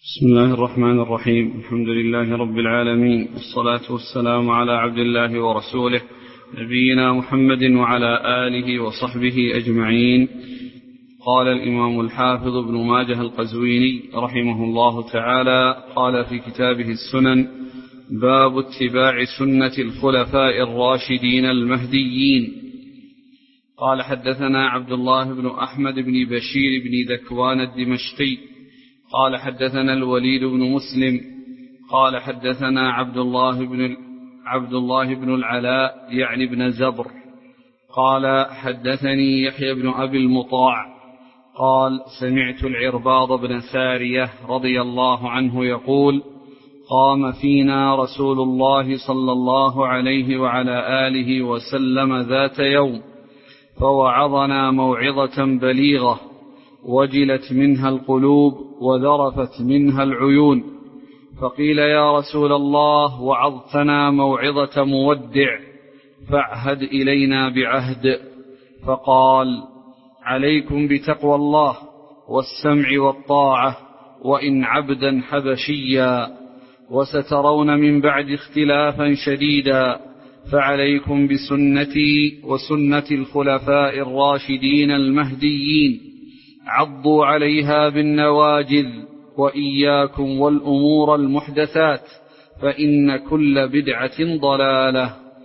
بسم الله الرحمن الرحيم. الحمد لله رب العالمين، والصلاة والسلام على عبد الله ورسوله نبينا محمد وعلى آله وصحبه أجمعين. قال الإمام الحافظ ابن ماجه القزويني رحمه الله تعالى قال في كتابه السنن: باب اتباع سنة الخلفاء الراشدين المهديين. قال: حدثنا عبد الله بن أحمد بن بشير بن ذكوان الدمشقي قال: حدثنا الوليد بن مسلم قال: حدثنا عبد الله بن العلاء يعني بن زبر قال: حدثني يحيى بن أبي المطاع قال: سمعت العرباض بن سارية رضي الله عنه يقول: قام فينا رسول الله صلى الله عليه وعلى آله وسلم ذات يوم فوعظنا موعظة بليغة وجلت منها القلوب وذرفت منها العيون، فقيل: يا رسول الله، وعظتنا موعظة مودع فاعهد إلينا بعهد. فقال: عليكم بتقوى الله والسمع والطاعة وإن عبدا حبشيا، وسترون من بعد اختلافا شديدا، فعليكم بسنتي وسنة الخلفاء الراشدين المهديين، عضوا عليها بالنواجذ، وإياكم والأمور المحدثات، فإن كل بدعة ضلالة.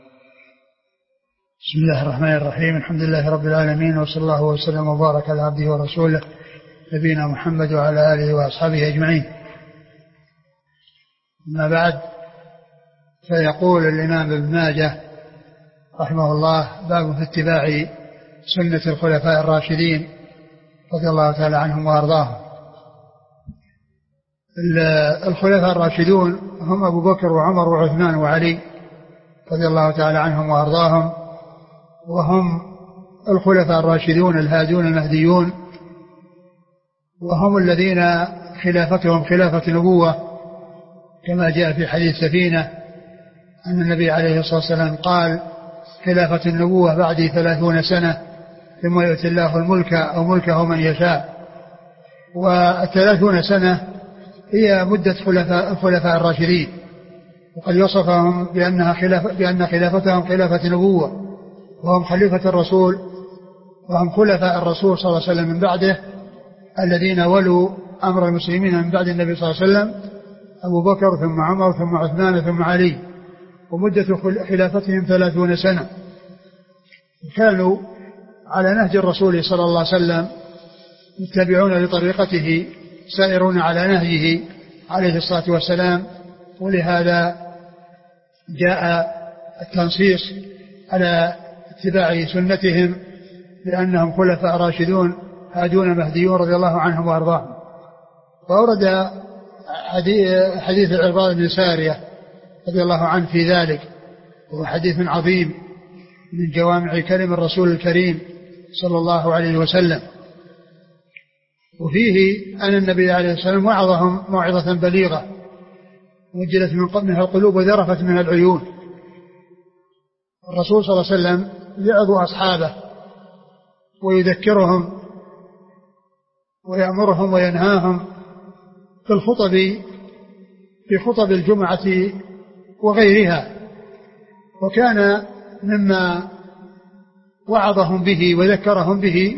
بسم الله الرحمن الرحيم. الحمد لله رب العالمين، وصلى الله وسلم وبارك على عبده ورسوله نبينا محمد وعلى آله وأصحابه أجمعين. أما بعد، فيقول الإمام ابن ماجه رحمه الله: باب في اتباع سنة الخلفاء الراشدين رضي الله تعالى عنهم وأرضاهم. الخلفاء الراشدون هم أبو بكر وعمر وعثمان وعلي رضي الله تعالى عنهم وأرضاهم، وهم الخلفاء الراشدون الهادون المهديون، وهم الذين خلافتهم خلافة نبوة، كما جاء في حديث سفينة أن النبي عليه الصلاة والسلام قال: خلافة النبوة بعدي 30 سنة ثم يؤتي الله الملك أو ملكه من يشاء. و30 سنة هي مدة الخلفاء الراشدين، وقد وصفهم بأن خلافتهم خلافة نبوة، وهم خليفة الرسول، وهم خلفاء الرسول صلى الله عليه وسلم من بعده، الذين ولوا أمر المسلمين من بعد النبي صلى الله عليه وسلم: أبو بكر ثم عمر ثم عثمان ثم علي، ومدة خلافتهم 30 سنة. كانوا على نهج الرسول صلى الله عليه وسلم، يتبعون لطريقته، سائرون على نهجه عليه الصلاة والسلام، ولهذا جاء التنصيص على اتباع سنتهم لأنهم خلفاء راشدون هادون مهديون رضي الله عنهم وأرضاهم. وأورد حديث العرباض بن سارية رضي الله عنه في ذلك، وهو حديث عظيم من جوامع كلم الرسول الكريم صلى الله عليه وسلم، وفيه أن النبي عليه الصلاة والسلام وعظهم موعظة بليغة وجلت منها القلوب وذرفت منها العيون. الرسول صلى الله عليه وسلم يعظ أصحابه ويذكرهم ويأمرهم وينهاهم في خطب الجمعة وغيرها، وكان مما وعظهم به وذكرهم به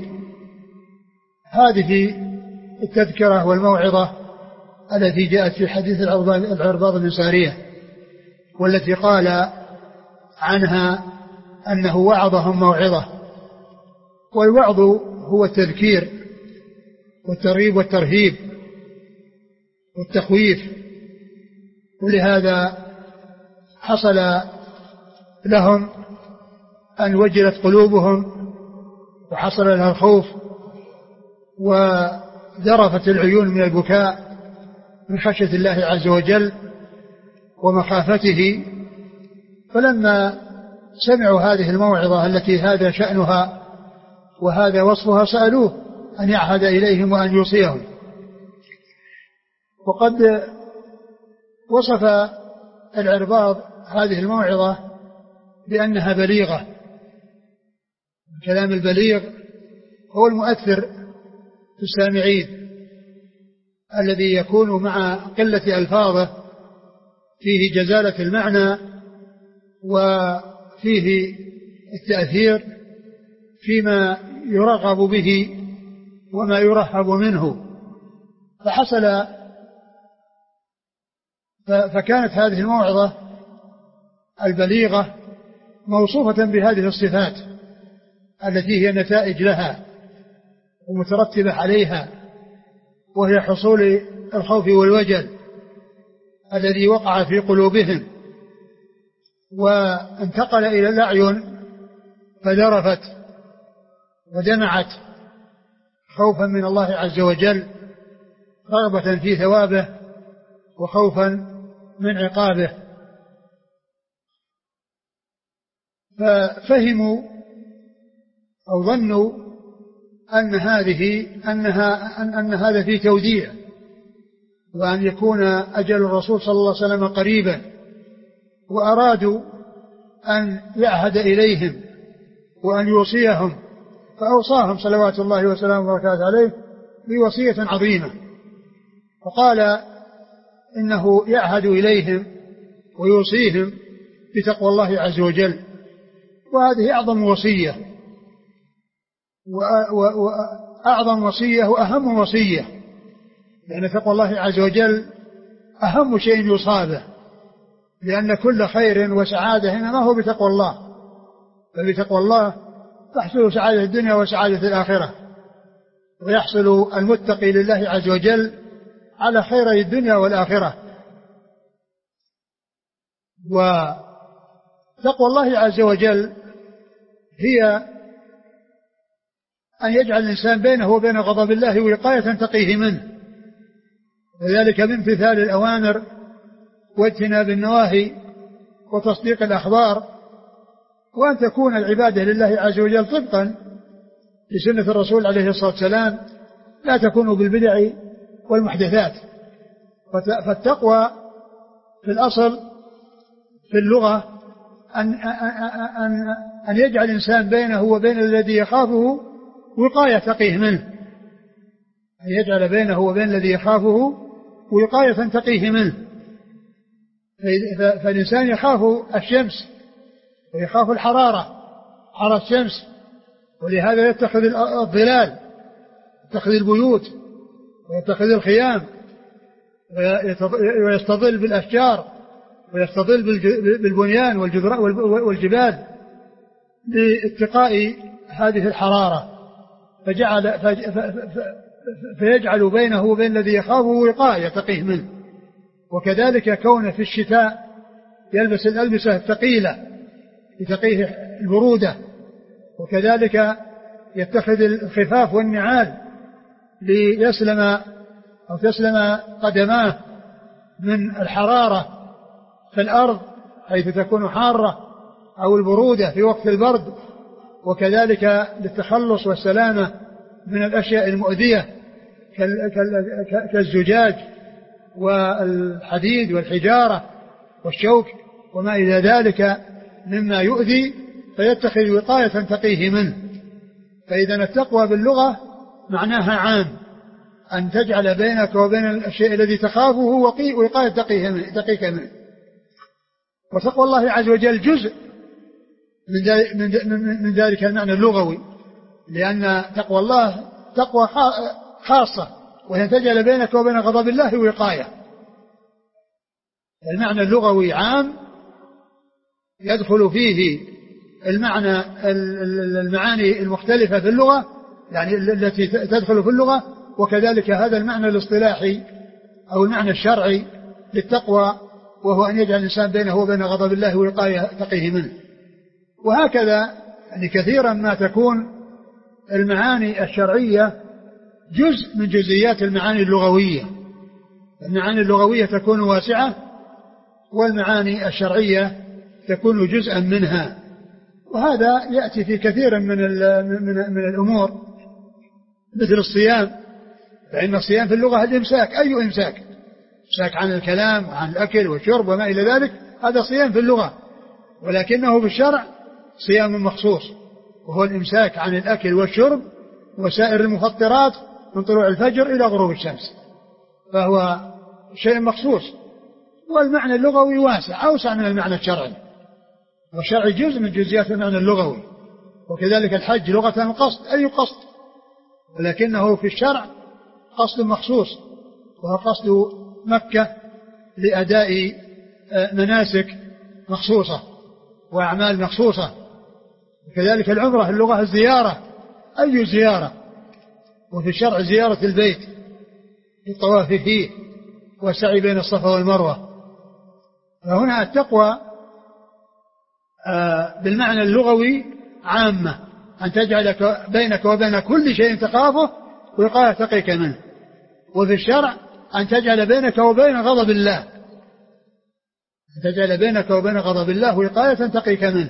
هذه التذكرة والموعظة التي جاءت في حديث العرباض بن سارية، والتي قال عنها أنه وعظهم موعظة. والوعظ هو التذكير والترغيب والترهيب والتخويف، ولهذا حصل لهم أن وجلت قلوبهم وحصل لها الخوف وذرفت العيون من البكاء من خشية الله عز وجل ومخافته. فلما سمعوا هذه الموعظة التي هذا شأنها وهذا وصفها سألوه أن يعهد إليهم وأن يوصيهم. وقد وصف العرباض هذه الموعظة بأنها بليغة. الكلام البليغ هو المؤثر في السامعين، الذي يكون مع قلة ألفاظه فيه جزالة المعنى وفيه التأثير فيما يرغب به وما يرهب منه. فكانت هذه الموعظة البليغة موصوفة بهذه الصفات التي هي نتائج لها ومترتبة عليها، وهي حصول الخوف والوجل الذي وقع في قلوبهم وانتقل إلى الأعين فذرفت ودمعت خوفا من الله عز وجل، رغبة في ثوابه وخوفا من عقابه. ففهموا أو ظنوا أن هذا فيه توديع، وأن يكون أجل الرسول صلى الله عليه وسلم قريبا، وأرادوا أن يعهد إليهم وأن يوصيهم، فأوصاهم صلوات الله وسلامه وبركاته عليه بوصية عظيمة، فقال إنه يعهد إليهم ويوصيهم بتقوى الله عز وجل، وهذه أعظم وصية وأعظم وصية وأهم وصية، لأن تقوى الله عز وجل أهم شيء يصابه، لأن كل خير وسعادة إنما هو بتقوى الله، فبتقوى الله تحصل سعادة الدنيا وسعادة الآخرة، ويحصل المتقي لله عز وجل على خيري الدنيا والآخرة. وتقوى الله عز وجل هي أن يجعل الإنسان بينه وبين غضب الله وقاية تقيه منه، وذلك بامتثال الأوامر واجتناب النواهي وتصديق الأخبار، وأن تكون العبادة لله عز وجل طبقا لسنة الرسول عليه الصلاة والسلام، لا تكون بالبدع والمحدثات. فالتقوى في الأصل في اللغة أن يجعل الإنسان بينه وبين الذي يخافه وقاية تقيه منه، أن يجعل بينه وبين الذي يخافه وقاية تقيه منه. فالإنسان يخاف الشمس ويخاف الحرارة، حر الشمس، ولهذا يتخذ الظلال، يتخذ البيوت ويتخذ الخيام ويستظل بالأشجار ويستظل بالبنيان والجبال لاتقاء هذه الحرارة، فيجعل بينه وبين الذي يخافه وقاية تقيه منه. وكذلك كونه في الشتاء يلبس الألبسة الثقيلة لتقيه البرودة، وكذلك يتخذ الخفاف والنعال ليسلم أو تسلم قدماه من الحرارة في الأرض حيث تكون حارة أو البرودة في وقت البرد، وكذلك للتخلص والسلامة من الأشياء المؤذية كالزجاج والحديد والحجارة والشوك وما إلى ذلك مما يؤذي، فيتخذ وقاية تقيه منه. فإذا التقوى باللغة معناها عام، أن تجعل بينك وبين الشيء الذي تخافه وقاية تقيك منه. وتقوى الله عز وجل جزء من ذلك المعنى اللغوي، لأن تقوى الله تقوى خاصة، وهي تجعل بينك وبين غضب الله وقاية. المعنى اللغوي عام يدخل فيه المعاني المختلفة في اللغة، يعني التي تدخل في اللغة، وكذلك هذا المعنى الاصطلاحي أو المعنى الشرعي للتقوى، وهو أن يجعل الإنسان بينه وبين غضب الله وقاية تقيه منه. وهكذا يعني كثيرا ما تكون المعاني الشرعية جزء من جزئيات المعاني اللغوية. المعاني اللغوية تكون واسعة، والمعاني الشرعية تكون جزءا منها. وهذا يأتي في كثير من الأمور، مثل الصيام، فإن الصيام في اللغة الإمساك، أي إمساك عن الكلام وعن الأكل والشرب وما إلى ذلك، هذا صيام في اللغة، ولكنه في الشرع صيام مخصوص، وهو الإمساك عن الأكل والشرب وسائر المفطرات من طلوع الفجر إلى غروب الشمس. فهو شيء مخصوص. والمعنى اللغوي واسع أوسع من المعنى الشرعي، والشرعي جزء من جزئيات المعنى اللغوي. وكذلك الحج لغة القصد، أي قصد، ولكنه في الشرع قصد مخصوص، وهو قصد مكة لأداء مناسك مخصوصة وأعمال مخصوصة. وكذلك العمرة اللغة الزيارة، أي زيارة، وفي الشرع زيارة البيت الطواف فيه والسعي بين الصفا والمروة. فهنا التقوى بالمعنى اللغوي عامة، أن تجعل بينك وبين كل شيء تخافه وقاية تقيك منه. وفي الشرع أن تجعل بينك وبين غضب الله، أن تجعل بينك وبين غضب الله وقاية تقيك منه.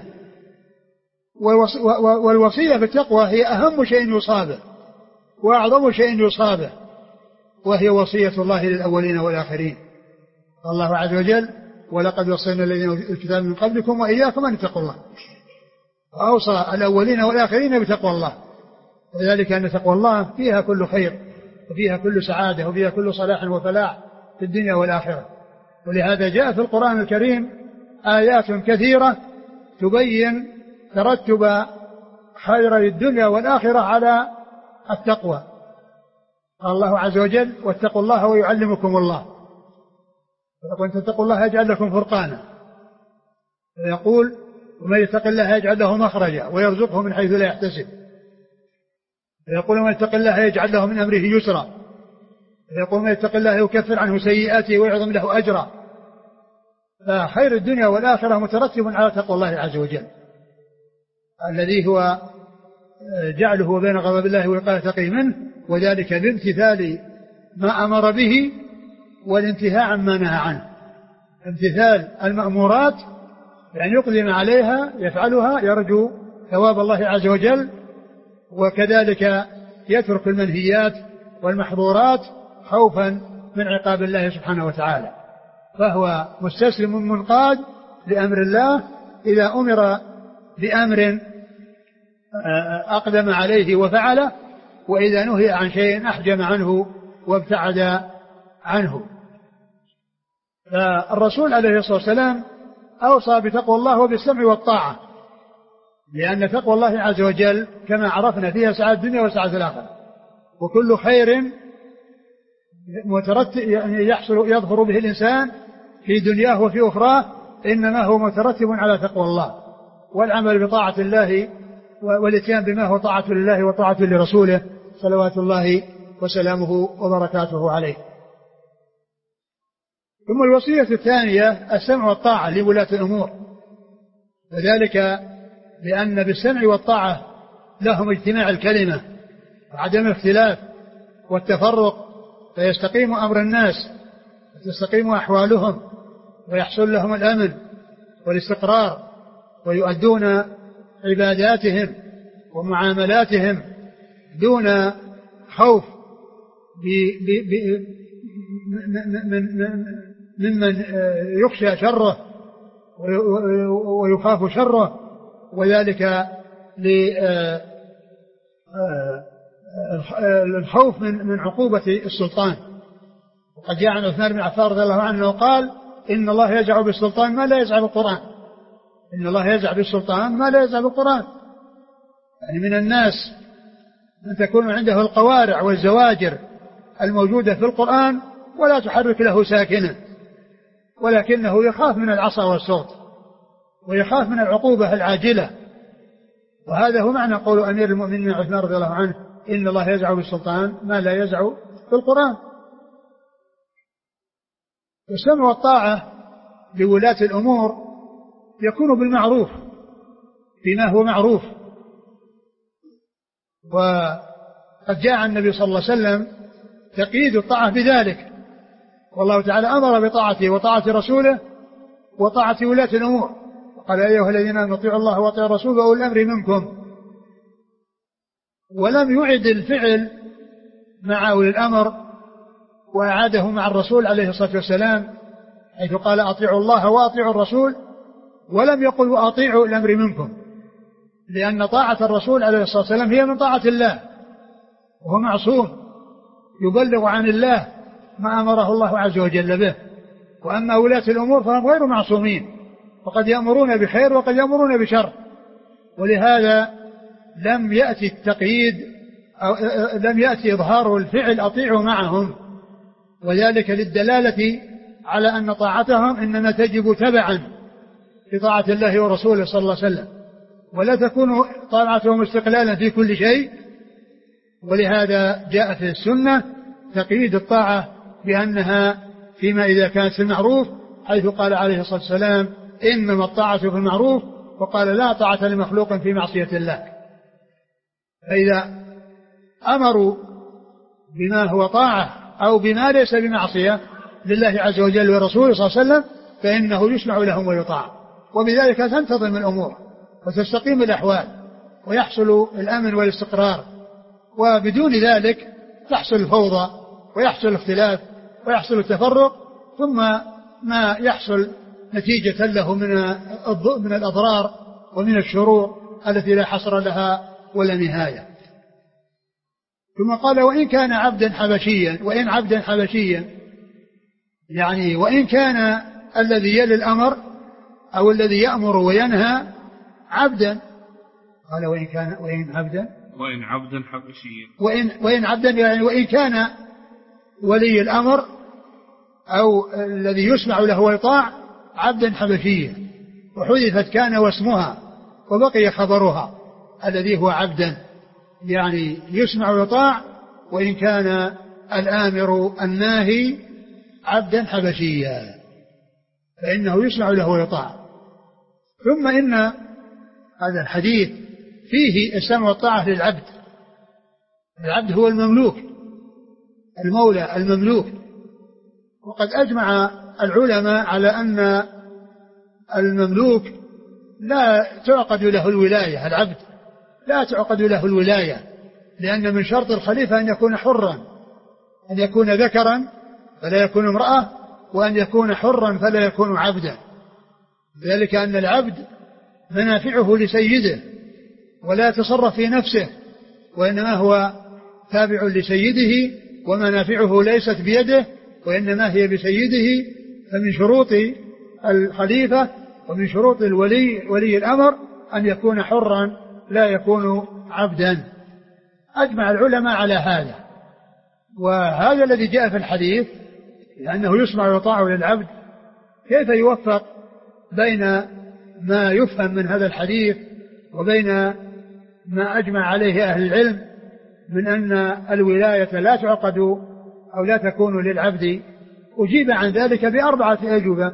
والوصية بالتقوى هي أهم شيء يصابه وأعظم شيء يصابه، وهي وصية الله للأولين والآخرين. الله عز وجل: ولقد وصينا الذين أوتوا الكتاب من قبلكم وإياكم أن اتقوا الله. أوصى الأولين والآخرين بتقوى الله، وذلك أن تقوى الله فيها كل خير، وفيها كل سعادة، وفيها كل صلاح وفلاح في الدنيا والآخرة. ولهذا جاء في القرآن الكريم آيات كثيرة تبين ترتب خير الدنيا والآخرة على التقوى. قال الله عز وجل: واتقوا الله ويعلمكم الله. وإن تتقوا الله يجعل لكم فرقانا. ويقول: ومن يتق الله يجعل له مخرجا ويرزقه من حيث لا يحتسب. ويقول: ومن يتق الله يجعل له من أمره يسرا. ويقول: ومن يتق الله يكفر عنه سيئاته ويعظم له أجرا. فخير الدنيا والآخرة مترتب على تقوى الله عز وجل، الذي هو جعله بين غضب الله وقاية تقي منه، وذلك بامتثال ما أمر به والانتهاء عما نهى عنه. امتثال المأمورات يعني يقدم عليها يفعلها يرجو ثواب الله عز وجل، وكذلك يترك المنهيات والمحظورات خوفا من عقاب الله سبحانه وتعالى. فهو مستسلم منقاد لأمر الله إذا أمر بأمر أقدم عليه وفعله، وإذا نهي عن شيء أحجم عنه وابتعد عنه. فالرسول عليه الصلاة والسلام أوصى بتقوى الله وبالسمع والطاعة، لأن تقوى الله عز وجل كما عرفنا فيها سعادة الدنيا وسعادة الآخرة، وكل خير يعني يظفر به الإنسان في دنياه وفي أخراه إنما هو مترتب على تقوى الله والعمل بطاعة الله والاتيان بما هو طاعة لله وطاعة لرسوله صلوات الله وسلامه وبركاته عليه. ثم الوصية الثانية السمع والطاعة لولاة الأمور، وذلك لأن بالسمع والطاعة لهم اجتماع الكلمة وعدم الاختلاف والتفرق، فيستقيم أمر الناس وتستقيم أحوالهم ويحصل لهم الأمن والاستقرار، ويؤدون عباداتهم ومعاملاتهم دون خوف ممن يخشى شره ويخاف شره، وذلك للخوف من عقوبة السلطان. وقد جاء عن عثمان بن عفان رضي الله عنه قال: إن الله يزع بالسلطان ما لا يزع بالقرآن. إن الله يزع بالسلطان ما لا يزع بالقرآن. يعني من الناس من تكون عنده القوارع والزواجر الموجودة في القرآن ولا تحرك له ساكنا، ولكنه يخاف من العصا والصوت ويخاف من العقوبة العاجلة. وهذا هو معنى قول أمير المؤمنين عثمان رضي الله عنه: إن الله يزع بالسلطان ما لا يزع بالقرآن. والسمع والطاعة لولاة الأمور يكون بالمعروف بما هو معروف. وقد جاء النبي صلى الله عليه وسلم تقييد الطاعة بذلك، والله تعالى أمر بطاعته وطاعة رسوله وطاعة ولاة الأمور، وقال: يا أيها الذين آمنوا اطيعوا الله واطيعوا الرسول وأولي الأمر منكم. ولم يعد الفعل مع أولي الأمر وأعاده مع الرسول عليه الصلاة والسلام، حيث قال: أطيعوا الله وأطيعوا الرسول، ولم يقل: وأطيعوا الأمر منكم، لأن طاعة الرسول عليه الصلاة والسلام هي من طاعة الله، وهو معصوم يبلغ عن الله ما أمره الله عز وجل به. وأما ولاة الأمور فهم غير معصومين، وقد يأمرون بخير وقد يأمرون بشر، ولهذا لم يأتي التقييد أو لم يأتي إظهار الفعل أطيعوا معهم، وذلك للدلالة على أن طاعتهم إنما تجب تبعا لطاعة الله ورسوله صلى الله عليه وسلم، ولا تكون طاعتهم استقلالا في كل شيء. ولهذا جاء في السنة تقييد الطاعة بأنها فيما إذا كانت في المعروف، حيث قال عليه الصلاة والسلام إنما الطاعة في المعروف، وقال لا طاعة لمخلوق في معصية الله. فإذا أمروا بما هو طاعة أو بما ليس بمعصية لله عز وجل ورسوله صلى الله عليه وسلم فإنه يسمع لهم ويطاع، وبذلك تنتظم الأمور وتستقيم الأحوال ويحصل الأمن والاستقرار، وبدون ذلك تحصل الفوضى ويحصل الاختلاف ويحصل التفرق، ثم ما يحصل نتيجة له من الأضرار ومن الشرور التي لا حصر لها ولا نهاية. ثم قال وإن كان عبدا حبشيا، وإن عبدا حبشيا يعني وإن كان الذي يلي الأمر أو الذي يأمر وينهى عبدا، قال وإن عبدا حبشيا، وإن عبدا يعني وإن كان ولي الأمر أو الذي يسمع له ويطاع عبدا حبشيا، وحذفت كان واسمها وبقي خبرها الذي هو عبدا، يعني يسمع ويطاع وإن كان الآمر الناهي عبدا حبشيا فإنه يسمع له ويطاع. ثم إن هذا الحديث فيه السمع والطاعة للعبد. العبد هو المملوك، المولى المملوك، وقد أجمع العلماء على أن المملوك لا تعقد له الولاية، العبد لا تعقد له الولاية، لأن من شرط الخليفة أن يكون حرا، أن يكون ذكرا فلا يكون امرأة، وأن يكون حرا فلا يكون عبدا. ذلك أن العبد منافعه لسيده ولا يتصرف في نفسه، وإنما هو تابع لسيده، ومنافعه ليست بيده وإنما هي بسيده. فمن شروط الخليفة ومن شروط ولي الأمر أن يكون حرا لا يكون عبدا. أجمع العلماء على هذا. وهذا الذي جاء في الحديث لأنه يسمع ويطاع للعبد، كيف يوفق بين ما يفهم من هذا الحديث وبين ما أجمع عليه أهل العلم من أن الولاية لا تعقد أو لا تكون للعبد؟ أجيب عن ذلك بأربعة أجوبة.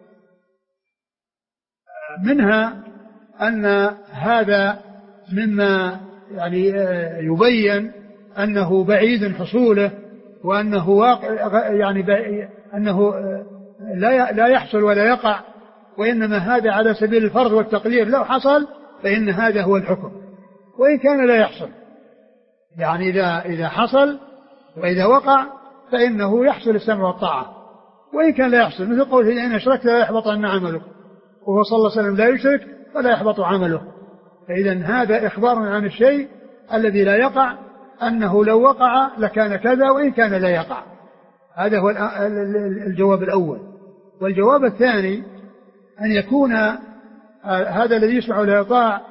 منها أن هذا مما يعني يبين أنه بعيد حصوله، وأنه واقع يعني أنه لا يحصل ولا يقع، وإنما هذا على سبيل الفرض والتقدير، لو حصل فإن هذا هو الحكم، وإن كان لا يحصل يعني إذا حصل وإذا وقع فإنه يحصل السمع والطاعة، وإن كان لا يحصل، مثل قوله إن أشركت لا يحبطن عملك، وهو صلى الله عليه وسلم لا يشرك فلا يحبط عمله. فإذا هذا إخبار عن الشيء الذي لا يقع، أنه لو وقع لكان كذا وإن كان لا يقع. هذا هو الجواب الأول. والجواب الثاني أن يكون هذا الذي يسمع ولا يطاع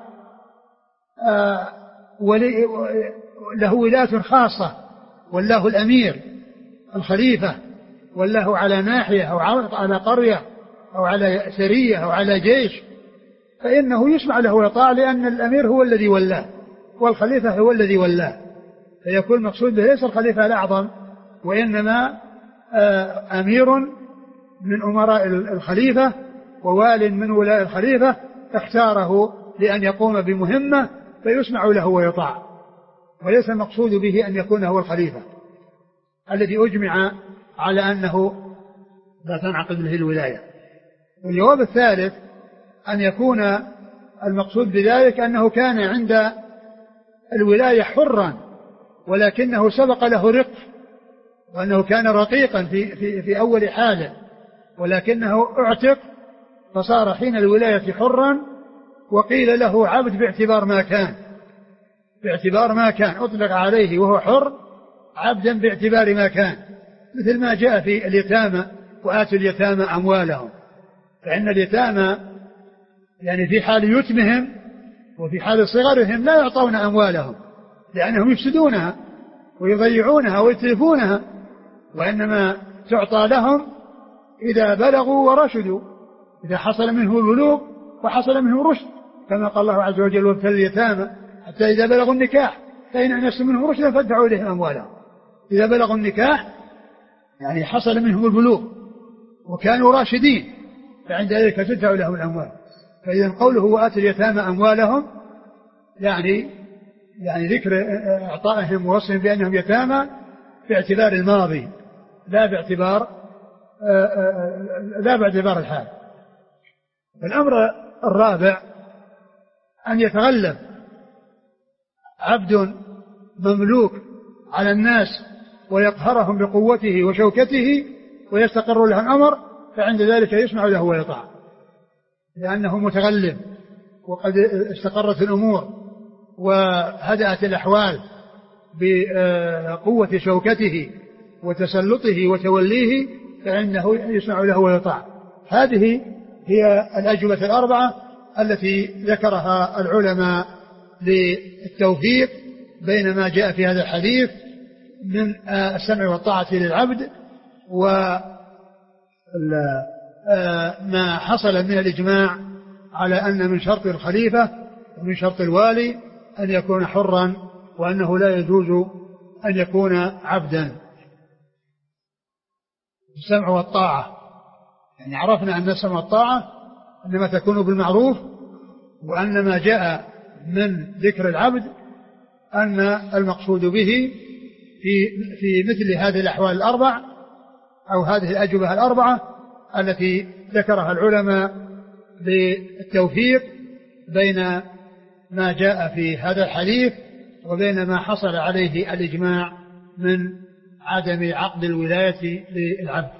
له ولاية خاصة، والله الأمير الخليفة، والله على ناحية أو على قرية أو على سرية أو على جيش، فإنه يسمع له ويطاع، لأن الأمير هو الذي ولاه والخليفة هو الذي ولاه. فيكون المقصود به ليس الخليفة الأعظم، وإنما أمير من أمراء الخليفة ووال من ولاء الخليفة اختاره لأن يقوم بمهمة فيسمع له ويطاع، وليس المقصود به أن يكون هو الخليفة الذي أجمع على أنه لا تنعقد له الولاية. والجواب الثالث أن يكون المقصود بذلك أنه كان عند الولاية حرا، ولكنه سبق له رق، وأنه كان رقيقا في أول حاله، ولكنه اعتق فصار حين الولاية حرا، وقيل له عبد باعتبار ما كان أطلق عليه وهو حر عبدا باعتبار ما كان، مثل ما جاء في اليتامى وآتوا اليتامى أموالهم، فإن اليتامى يعني في حال يتمهم وفي حال صغرهم لا يعطون أموالهم لأنهم يفسدونها ويضيعونها ويتلفونها، وإنما تعطى لهم إذا بلغوا ورشدوا، إذا حصل منه البلوغ وحصل منه رشد، كما قال الله عز وجل وابتلوا اليتامى حتى إذا بلغوا النكاح فإن أنستم منهم رشدا فادفعوا إليهم أموالهم. إذا بلغوا النكاح يعني حصل منهم البلوغ وكانوا راشدين فعند ذلك تدفع لهم الأموال. فإذا قوله وآتوا اليتامى أموالهم يعني ذكر إعطائهم ووصفهم بأنهم يتامى باعتبار الماضي لا باعتبار الحال. الأمر الرابع أن يتغلب عبد مملوك على الناس ويقهرهم بقوته وشوكته ويستقر له الأمر، فعند ذلك يسمع له ويطاع لأنه متغلب وقد استقرت الأمور وهدأت الأحوال بقوة شوكته وتسلطه وتوليه، فإنه يسمع له ويطاع. هذه هي الأجوبة الأربعة التي ذكرها العلماء للتوفيق بين ما جاء في هذا الحديث من السمع والطاعة للعبد وما حصل من الإجماع على أن من شرط الخليفة ومن شرط الوالي أن يكون حرا وأنه لا يجوز أن يكون عبدا. السمع والطاعة يعني عرفنا أن السمع والطاعة إنما تكون بالمعروف، وأن ما جاء من ذكر العبد أن المقصود به في مثل هذه الأحوال الأربع أو هذه الأجوبة الأربعة التي ذكرها العلماء بالتوفيق بين ما جاء في هذا الحديث وبين ما حصل عليه الإجماع من عدم عقد الولاية للعبد.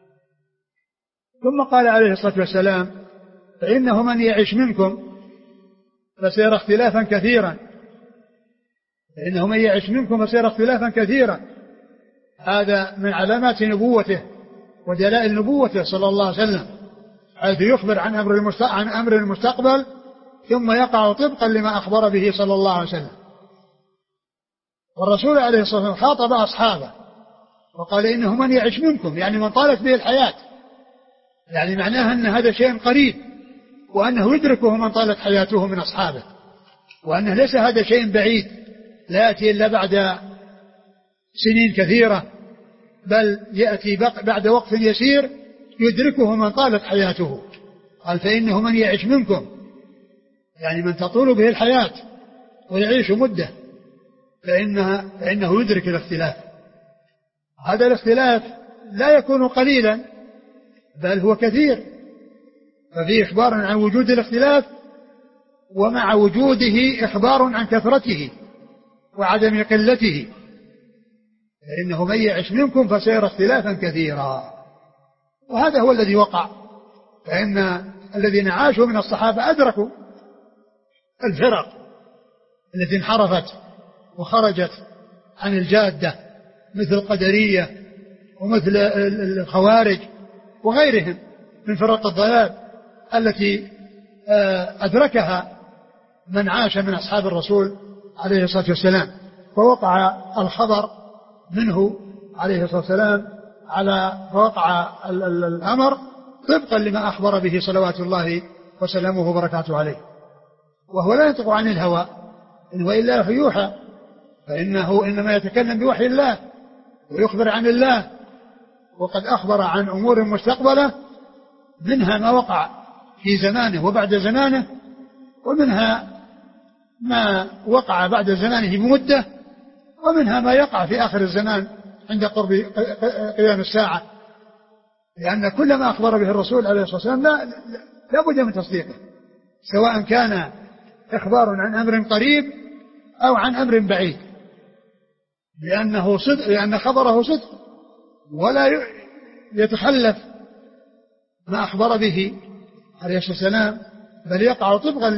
ثم قال عليه الصلاة والسلام فإنه من يعش منكم فسيرى اختلافا كثيرا، فإنه من يعش منكم فسيرى اختلافا كثيرا. هذا من علامات نبوته ودلائل نبوته صلى الله عليه وسلم، حيث يخبر عن أمر المستقبل ثم يقع طبقا لما أخبر به صلى الله عليه وسلم. والرسول عليه الصلاة والسلام خاطب أصحابه وقال إنه من يعش منكم يعني من طالت به الحياة، يعني معناها أن هذا شيء قريب وأنه يدركه من طالت حياته من أصحابه، وأنه ليس هذا شيء بعيد لا يأتي إلا بعد سنين كثيرة، بل يأتي بعد وقت يسير يدركه من طالت حياته. قال فإنه من يعش منكم يعني من تطول به الحياة ويعيش مدة فإنه يدرك الاختلاف. هذا الاختلاف لا يكون قليلا بل هو كثير، ففيه إخبار عن وجود الاختلاف ومع وجوده إخبار عن كثرته وعدم قلته. فإنه من يعش منكم فسيرى اختلافا كثيرا، وهذا هو الذي وقع. فإن الذين عاشوا من الصحابة أدركوا الفرق التي انحرفت وخرجت عن الجادة مثل القدرية ومثل الخوارج وغيرهم من فرق الضلال التي أدركها من عاش من أصحاب الرسول عليه الصلاة والسلام، فوقع الخبر منه عليه الصلاة والسلام فوقع الأمر طبقا لما أخبر به صلوات الله وسلامه وبركاته عليه. وهو لا ينطق عن الهوى إن هو إلا وحي يوحى، فإنه إنما يتكلم بوحي الله ويخبر عن الله، وقد أخبر عن أمور مستقبلة منها ما وقع في زمانه وبعد زمانه، ومنها ما وقع بعد زمانه بمدة، ومنها ما يقع في آخر الزمان عند قرب قيام الساعة، لأن كل ما أخبر به الرسول عليه الصلاة والسلام لا بد من تصديقه، سواء كان إخبار عن أمر قريب أو عن أمر بعيد، لأن خبره صدق ولا يتخلف ما أخبر به عليه الصلاة والسلام، بل يقع طبقا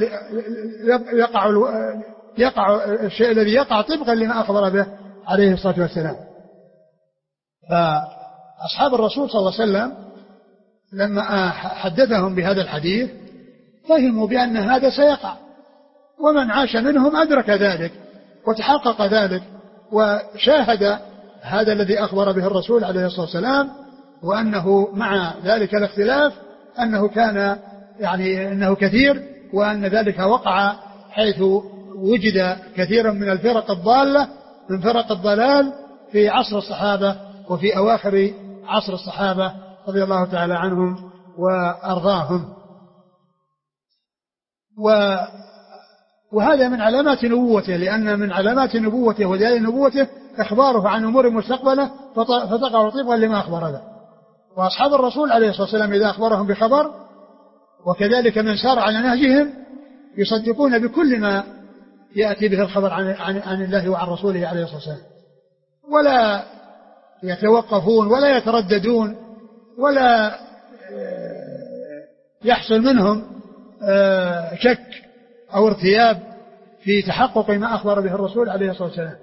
يقع الشيء الذي يقع طبقا لما أخبر به عليه الصلاة والسلام. أصحاب الرسول صلى الله عليه وسلم لما حدثهم بهذا الحديث فهموا بأن هذا سيقع، ومن عاش منهم أدرك ذلك وتحقق ذلك وشاهد هذا الذي أخبر به الرسول عليه الصلاة والسلام، وأنه مع ذلك الاختلاف أنه كان يعني أنه كثير، وأن ذلك وقع حيث وجد كثيرا من الفرق الضالة من فرق الضلال في عصر الصحابة وفي أواخر عصر الصحابة رضي الله تعالى عنهم وأرضاهم. وهذا من علامات نبوته، لأن من علامات نبوته ودليل نبوته إخباره عن أمور مستقبلة فتقع طبقا لما أخبر به. وأصحاب الرسول عليه الصلاة والسلام إذا أخبرهم بخبر وكذلك من سار على نهجهم يصدقون بكل ما يأتي به الخبر عن الله وعن رسوله عليه الصلاة والسلام، ولا يتوقفون ولا يترددون ولا يحصل منهم شك أو ارتياب في تحقق ما أخبر به الرسول عليه الصلاة والسلام.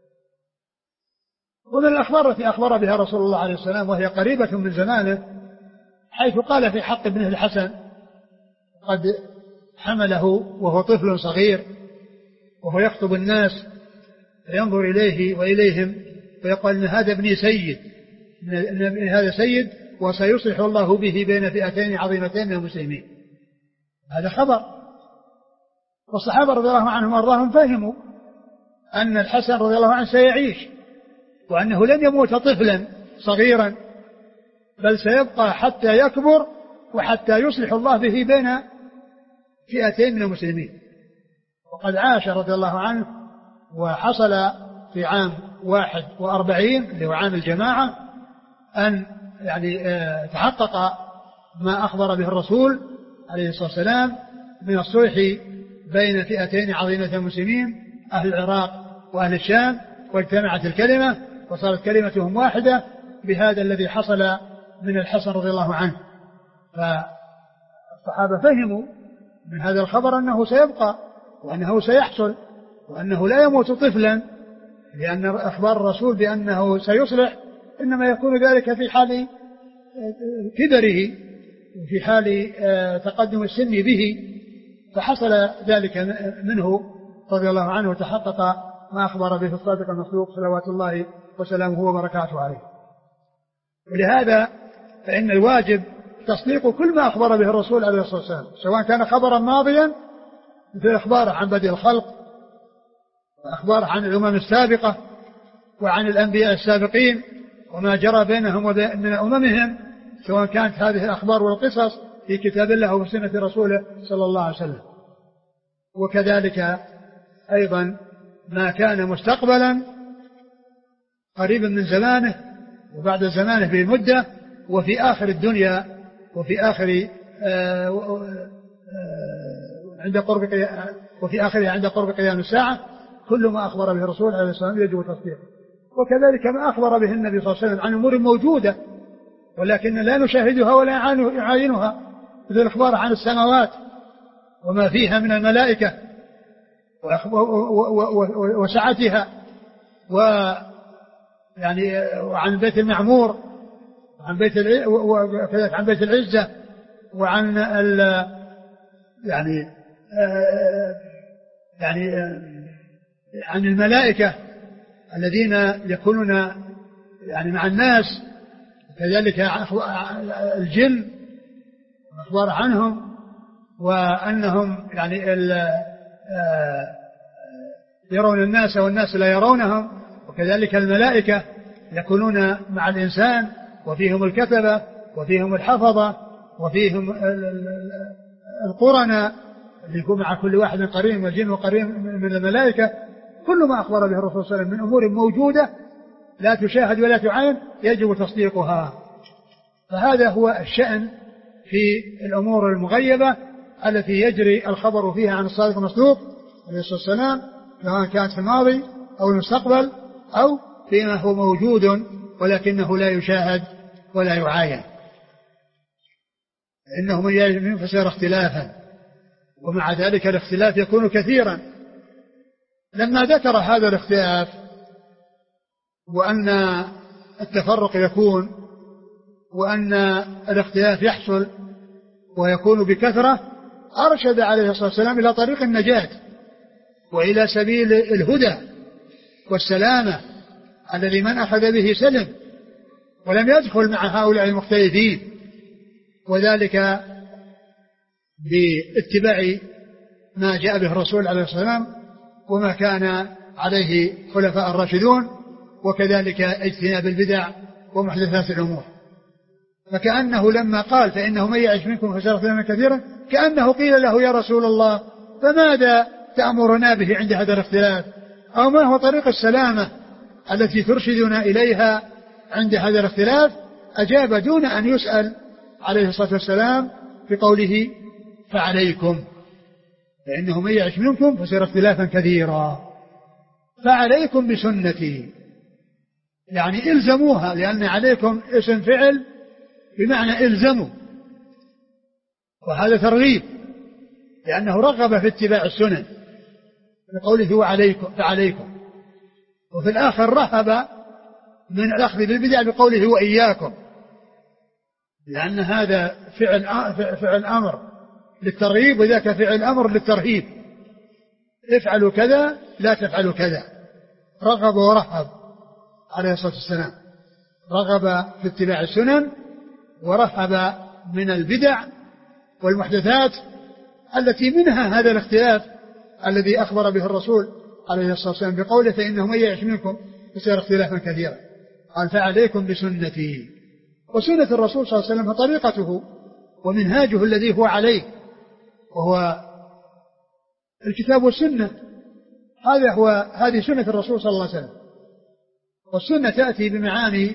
ومن الأخبار التي أخبر بها رسول الله عليه السلام وهي قريبة من زمانه، حيث قال في حق ابنه الحسن قد حمله وهو طفل صغير وهو يخطب الناس فينظر إليه وإليهم ويقول إن هذا ابني سيد، إن هذا سيد وسيصلح الله به بين فئتين عظيمتين من المسلمين. هذا خبر. والصحابة رضي الله عنهم وارضاهم فهموا أن الحسن رضي الله عنه سيعيش، وأنه لن يموت طفلا صغيرا، بل سيبقى حتى يكبر وحتى يصلح الله به بين فئتين من المسلمين. وقد عاش رضي الله عنه وحصل في عام 41 اللي هو عام الجماعة أن يعني تحقق ما أخبر به الرسول عليه الصلاة والسلام من الصلح بين فئتين عظيمة من المسلمين، أهل العراق وأهل الشام، واجتمعت الكلمة وصارت كلمتهم واحدة بهذا الذي حصل من الحسن رضي الله عنه. فالصحابة فهموا من هذا الخبر أنه سيبقى وأنه سيحصل وأنه لا يموت طفلا، لأن أخبار الرسول بأنه سيصلح إنما يكون ذلك في حال كبره وفي حال تقدم السن به، فحصل ذلك منه رضي الله عنه وتحقق ما أخبر به الصادق المصدوق صلوات الله وسلامه وبركاته عليه. ولهذا فإن الواجب تصديق كل ما أخبر به الرسول عليه الصلاة والسلام، سواء كان خبرا ماضيا مثل أخباره عن بدء الخلق وأخباره عن الأمم السابقة وعن الأنبياء السابقين وما جرى بينهم وبين أممهم، سواء كانت هذه الأخبار والقصص في كتاب الله وسنة رسوله صلى الله عليه وسلم. وكذلك أيضا ما كان مستقبلا قريبا من زمانه وبعد زمانه بمدة وفي آخر الدنيا وفي آخر وفي آخره عند قرب قيام الساعة، كل ما أخبر به الرسول عليه الصلاة والسلام يجب تصديقه. وكذلك ما أخبر به النبي صلى الله عليه وسلم عن أمور موجودة ولكن لا نشاهدها ولا يعاينها، مثل الإخبار عن السماوات وما فيها من الملائكة وسعتها ويعني وعن بيت المعمور وعن بيت العزة وعن عن الملائكة الذين يكونون يعني مع الناس، كذلك الجن أخبار عنهم وأنهم يعني يرون الناس والناس لا يرونهم، وكذلك الملائكة يكونون مع الإنسان وفيهم الكتبة وفيهم الحفظة وفيهم القرناء اللي يكون مع كل واحد قرين من الجن وقرين من الملائكة. كل ما أخبر به الرسول صلى الله عليه وسلم من أمور موجودة لا تشاهد ولا تعاين يجب تصديقها. فهذا هو الشأن في الأمور المغيبة التي يجري الخبر فيها عن الصادق المصدوق عليه الصلاة والسلام، سواء كانت في الماضي أو المستقبل أو فيما هو موجود ولكنه لا يشاهد ولا يعاين. إنه من يجب فسير اختلافا، ومع ذلك الاختلاف يكون كثيرا. لما ذكر هذا الاختلاف وأن التفرق يكون وأن الاختلاف يحصل ويكون بكثرة، أرشد عليه الصلاة والسلام إلى طريق النجاة وإلى سبيل الهدى والسلامة الذي من أخذ به سلم، ولم يدخل مع هؤلاء المختلفين، وذلك باتباع ما جاء به الرسول عليه الصلاة والسلام وما كان عليه خلفاء الراشدون، وكذلك اجتناب البدع ومحدثات الأمور. فكأنه لما قال فإنه من يعش منكم فسيرى اختلافا كثيرا، كأنه قيل له يا رسول الله فماذا تأمرنا به عند هذا الاختلاف، أو ما هو طريق السلامة التي ترشدنا إليها عند هذا الاختلاف؟ أجاب دون أن يسأل عليه الصلاة والسلام بقوله فعليكم، فإنه من يعش منكم فسيرى اختلافا كثيرا، فعليكم بسنتي، يعني إلزموها، لأن عليكم اسم فعل بمعنى إلزموا، وهذا ترغيب لأنه رغب في اتباع السنن بقوله وعليكم فعليكم، وفي الآخر رهب من الأخذ بالبدع بقوله وإياكم، لأن هذا فعل أمر للترغيب وذاك فعل أمر للترهيب، افعلوا كذا لا تفعلوا كذا. رغب ورهب عليه الصلاة والسلام، رغب في اتباع السنن ورهب من البدع والمحدثات التي منها هذا الاختلاف الذي أخبر به الرسول عليه الصلاة والسلام بقوله فإنه من يعش منكم فسيرى اختلافا كثيرا. قال فعليكم بسنتي، وسنة الرسول صلى الله عليه وسلم طريقته ومنهاجه الذي هو عليه، وهو الكتاب والسنة. هذه سنة الرسول صلى الله عليه وسلم، والسنة تأتي بمعاني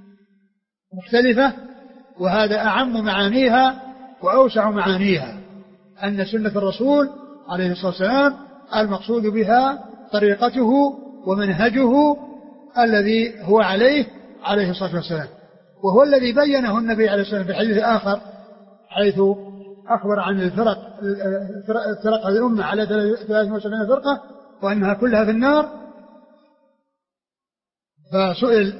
مختلفة، وهذا أعم معانيها وأوسع معانيها، أن سنة الرسول عليه الصلاة والسلام المقصود بها طريقته ومنهجه الذي هو عليه الصلاة والسلام، وهو الذي بينه النبي عليه الصلاة والسلام في حديث آخر حيث أخبر عن الفرق هذه الأمة على 73 فرقة وأنها كلها في النار. فسئل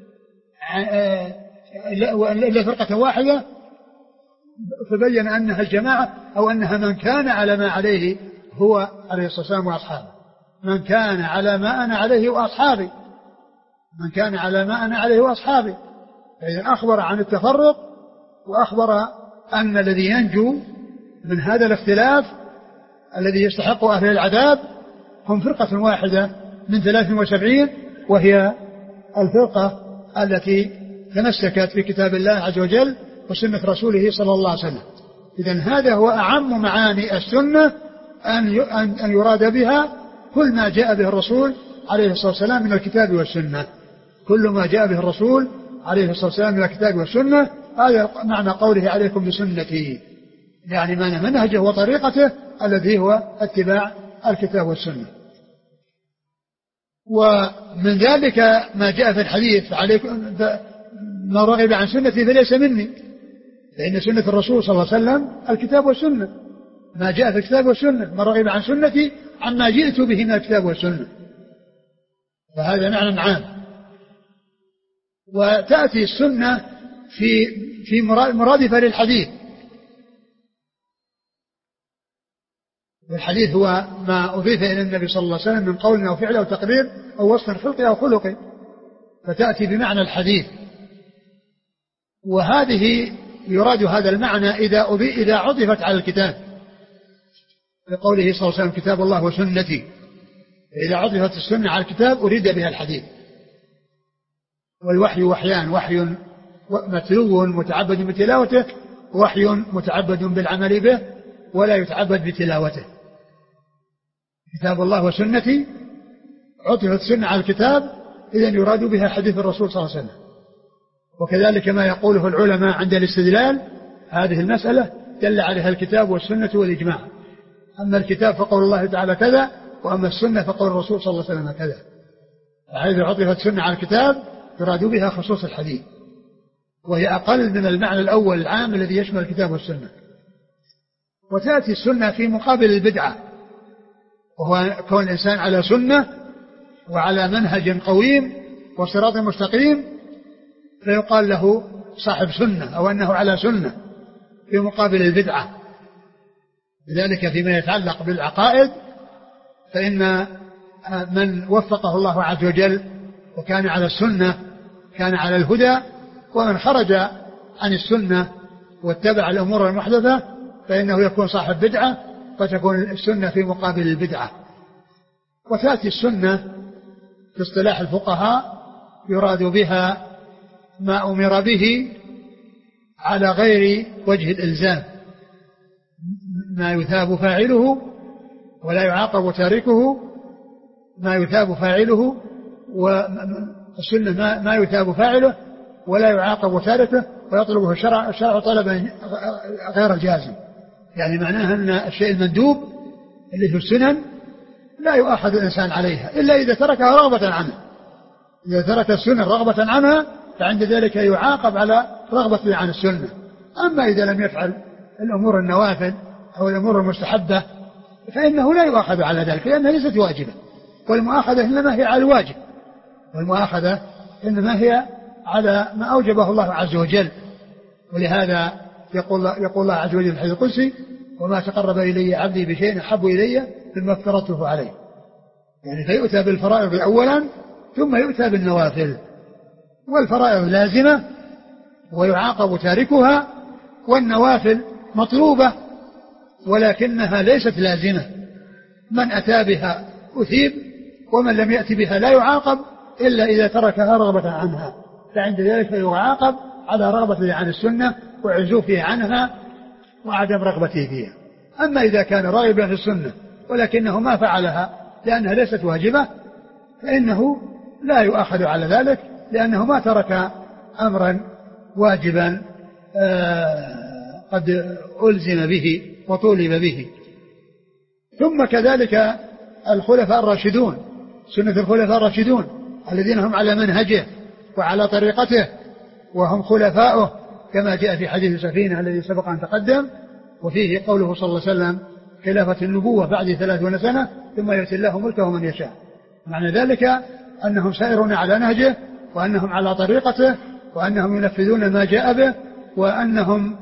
إلا فرقة واحدة، فبين أنها الجماعة، أو أنها من كان على ما عليه هو عليه الصلاة والسلام وأصحابه، من كان على ما أنا عليه وأصحابي، من كان على ما أنا عليه وأصحابي. فإذا أخبر عن التفرق، وأخبر أن الذي ينجو من هذا الاختلاف الذي يستحق أهل العذاب هم فرقة واحدة من 73، وهي الفرقة التي تمسكت في كتاب الله عز وجل وسنة رسوله صلى الله عليه وسلم. إذن هذا هو أعم معاني السنة، أن يراد بها كل ما جاء به الرسول عليه الصلاة والسلام من الكتاب والسنة، كل ما جاء به الرسول عليه الصلاة والسلام من الكتاب والسنة. هذا معنى قوله عليكم بسنتي، يعني معنى منهجه وطريقته الذي هو اتباع الكتاب والسنة. ومن ذلك ما جاء في الحديث عليكم من رغب عن سنتي فليس مني، فإن سنة الرسول صلى الله عليه وسلم الكتاب والسنة، ما جاء في الكتاب والسنة، من رغب عن سنتي عما جئت به من الكتاب والسنة، فهذا معنى عام. وتأتي السنة في مرادفة للحديث، والحديث هو ما أضيف إلى النبي صلى الله عليه وسلم من قول أو فعل أو تقرير أو وصف خلقي أو خلقي، فتأتي بمعنى الحديث. وهذه يراد هذا المعنى إذا عطفت على الكتاب، لقوله صلى الله عليه وسلم كتاب الله وسنتي، فإذا عطفت السنة على الكتاب أريد بها الحديث. والوحي وحيان، وحي متلو متعبد بتلاوته، وحي متعبد بالعمل به ولا يتعبد بتلاوته. كتاب الله وسنتي عطفت السنة على الكتاب، إذن يراد بها حديث الرسول صلى الله عليه وسلم. وكذلك ما يقوله العلماء عند الاستدلال هذه المسألة دل عليها الكتاب والسنة والإجماع. أما الكتاب فقول الله تعالى كذا، وأما السنة فقول الرسول صلى الله عليه وسلم كذا. فحيث عطفت السنة على الكتاب يراد بها خصوص الحديث، وهي أقل من المعنى الأول العام الذي يشمل الكتاب والسنة. وتأتي السنة في مقابل البدعة، وهو كون الإنسان على سنة وعلى منهج قويم وصراط مستقيم، فيقال له صاحب سنة أو أنه على سنة في مقابل البدعة. لذلك فيما يتعلق بالعقائد فإن من وفقه الله عز وجل وكان على السنة كان على الهدى، ومن خرج عن السنة واتبع الأمور المحدثة فإنه يكون صاحب بدعة، فتكون السنة في مقابل البدعة. وتأتي السنة في اصطلاح الفقهاء يراد بها ما أمر به على غير وجه الإلزام، ما يثاب فاعله ولا يعاقب تاركه، ما يثاب فاعله، والسنة ما يثاب فاعله ولا يعاقب تاركه ويطلبه الشرع طلبا غير جازم. يعني معناها أن الشيء المندوب اللي في السنن لا يؤاخذ الإنسان عليها إلا إذا تركها رغبة عنه. إذا ترك السنن رغبة عنها فعند ذلك يعاقب على رغبته عن السنة. أما إذا لم يفعل الأمور النوافل أو الأمور المستحبة فإنه لا يؤاخذ على ذلك لأنها ليست واجبة، والمؤاخذة إنما هي على الواجب، والمؤاخذة إنما هي على ما أوجبه الله عز وجل. ولهذا يقول الله عز وجل في الحديث القدسي: وما تقرب إلي عبدي بشيء أحب إلي مما افترضته عليه. يعني فيؤتى بالفرائض أولا ثم يؤتى بالنوافل، والفرائض لازمة ويعاقب تاركها، والنوافل مطلوبة ولكنها ليست لازمة. من أتى بها أثيب، ومن لم يأتي بها لا يعاقب إلا إذا تركها رغبة عنها، فعند ذلك يعاقب على رغبته عن السنة وعزوفه عنها وعدم رغبته فيها. أما إذا كان راغبا في السنة ولكنه ما فعلها لأنها ليست واجبة فإنه لا يؤاخذ على ذلك، لأنه ما ترك أمرا واجبا قد ألزم به وطولب به. ثم كذلك الخلفاء الراشدون، سنة الخلفاء الراشدون الذين هم على منهجه وعلى طريقته وهم خلفاؤه، كما جاء في حديث سفينة الذي سبق أن تقدم، وفيه قوله صلى الله عليه وسلم: خلافة النبوة بعد 30 سنة ثم يؤتي الله ملكه من يشاء. معنى ذلك أنهم سائرون على نهجه وأنهم على طريقته وأنهم ينفذون ما جاء به، وأنهم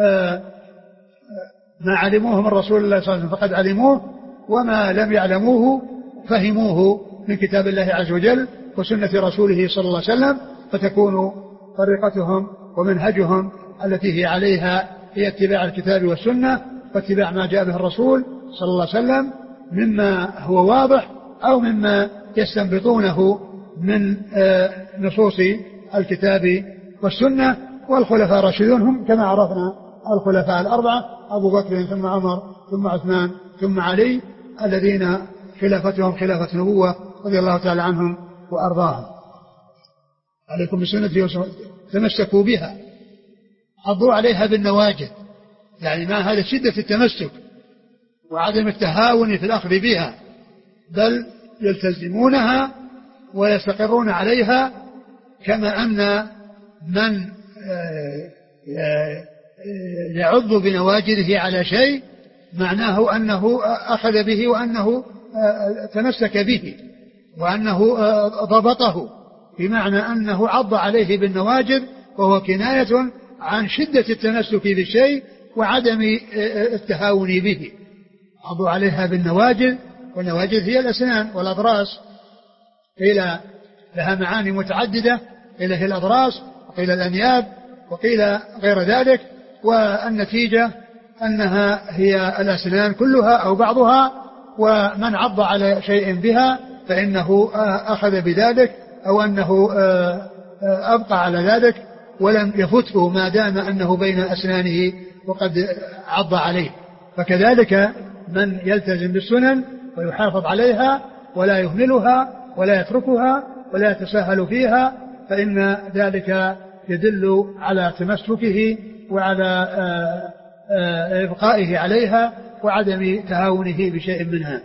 ما علموه من رسول الله صلى الله عليه وسلم فقد علموه، وما لم يعلموه فهموه من كتاب الله عز وجل وسنة رسوله صلى الله عليه وسلم، فتكون طريقتهم ومنهجهم التي هي عليها هي اتباع الكتاب والسنة واتباع ما جاء به الرسول صلى الله عليه وسلم مما هو واضح أو مما يستنبطونه من نصوص الكتاب والسنة. والخلفاء الراشدون هم كما عرفنا الخلفاء الأربعة: أبو بكر ثم عمر ثم عثمان ثم علي، الذين خلافتهم خلافة نبوة رضي الله تعالى عنهم وأرضاهم. عليكم بسنتي تمسكوا بها، حضوا عليها بالنواجذ، يعني ما هذا شدة التمسك وعدم التهاون في الأخذ بها، بل يلتزمونها ويستقرون عليها، كما أن من يعض بنواجذه على شيء معناه أنه أخذ به وأنه تمسك به وأنه ضبطه، بمعنى أنه عض عليه بالنواجذ، وهو كناية عن شدة التمسك بالشيء وعدم التهاون به. عضوا عليها بالنواجذ، والنواجذ هي الأسنان والأضراس، قيل لها معاني متعددة، قيل هي الأضراس وقيل الأنياب وقيل غير ذلك، والنتيجة أنها هي الأسنان كلها أو بعضها، ومن عض على شيء بها فإنه أخذ بذلك أو أنه أبقى على ذلك ولم يفته ما دام أنه بين أسنانه وقد عض عليه. فكذلك من يلتزم بالسنن ويحافظ عليها ولا يهملها ولا يتركها ولا يتساهل فيها، فإن ذلك يدل على تمسكه وعلى إبقائه عليها وعدم تهاونه بشيء منها.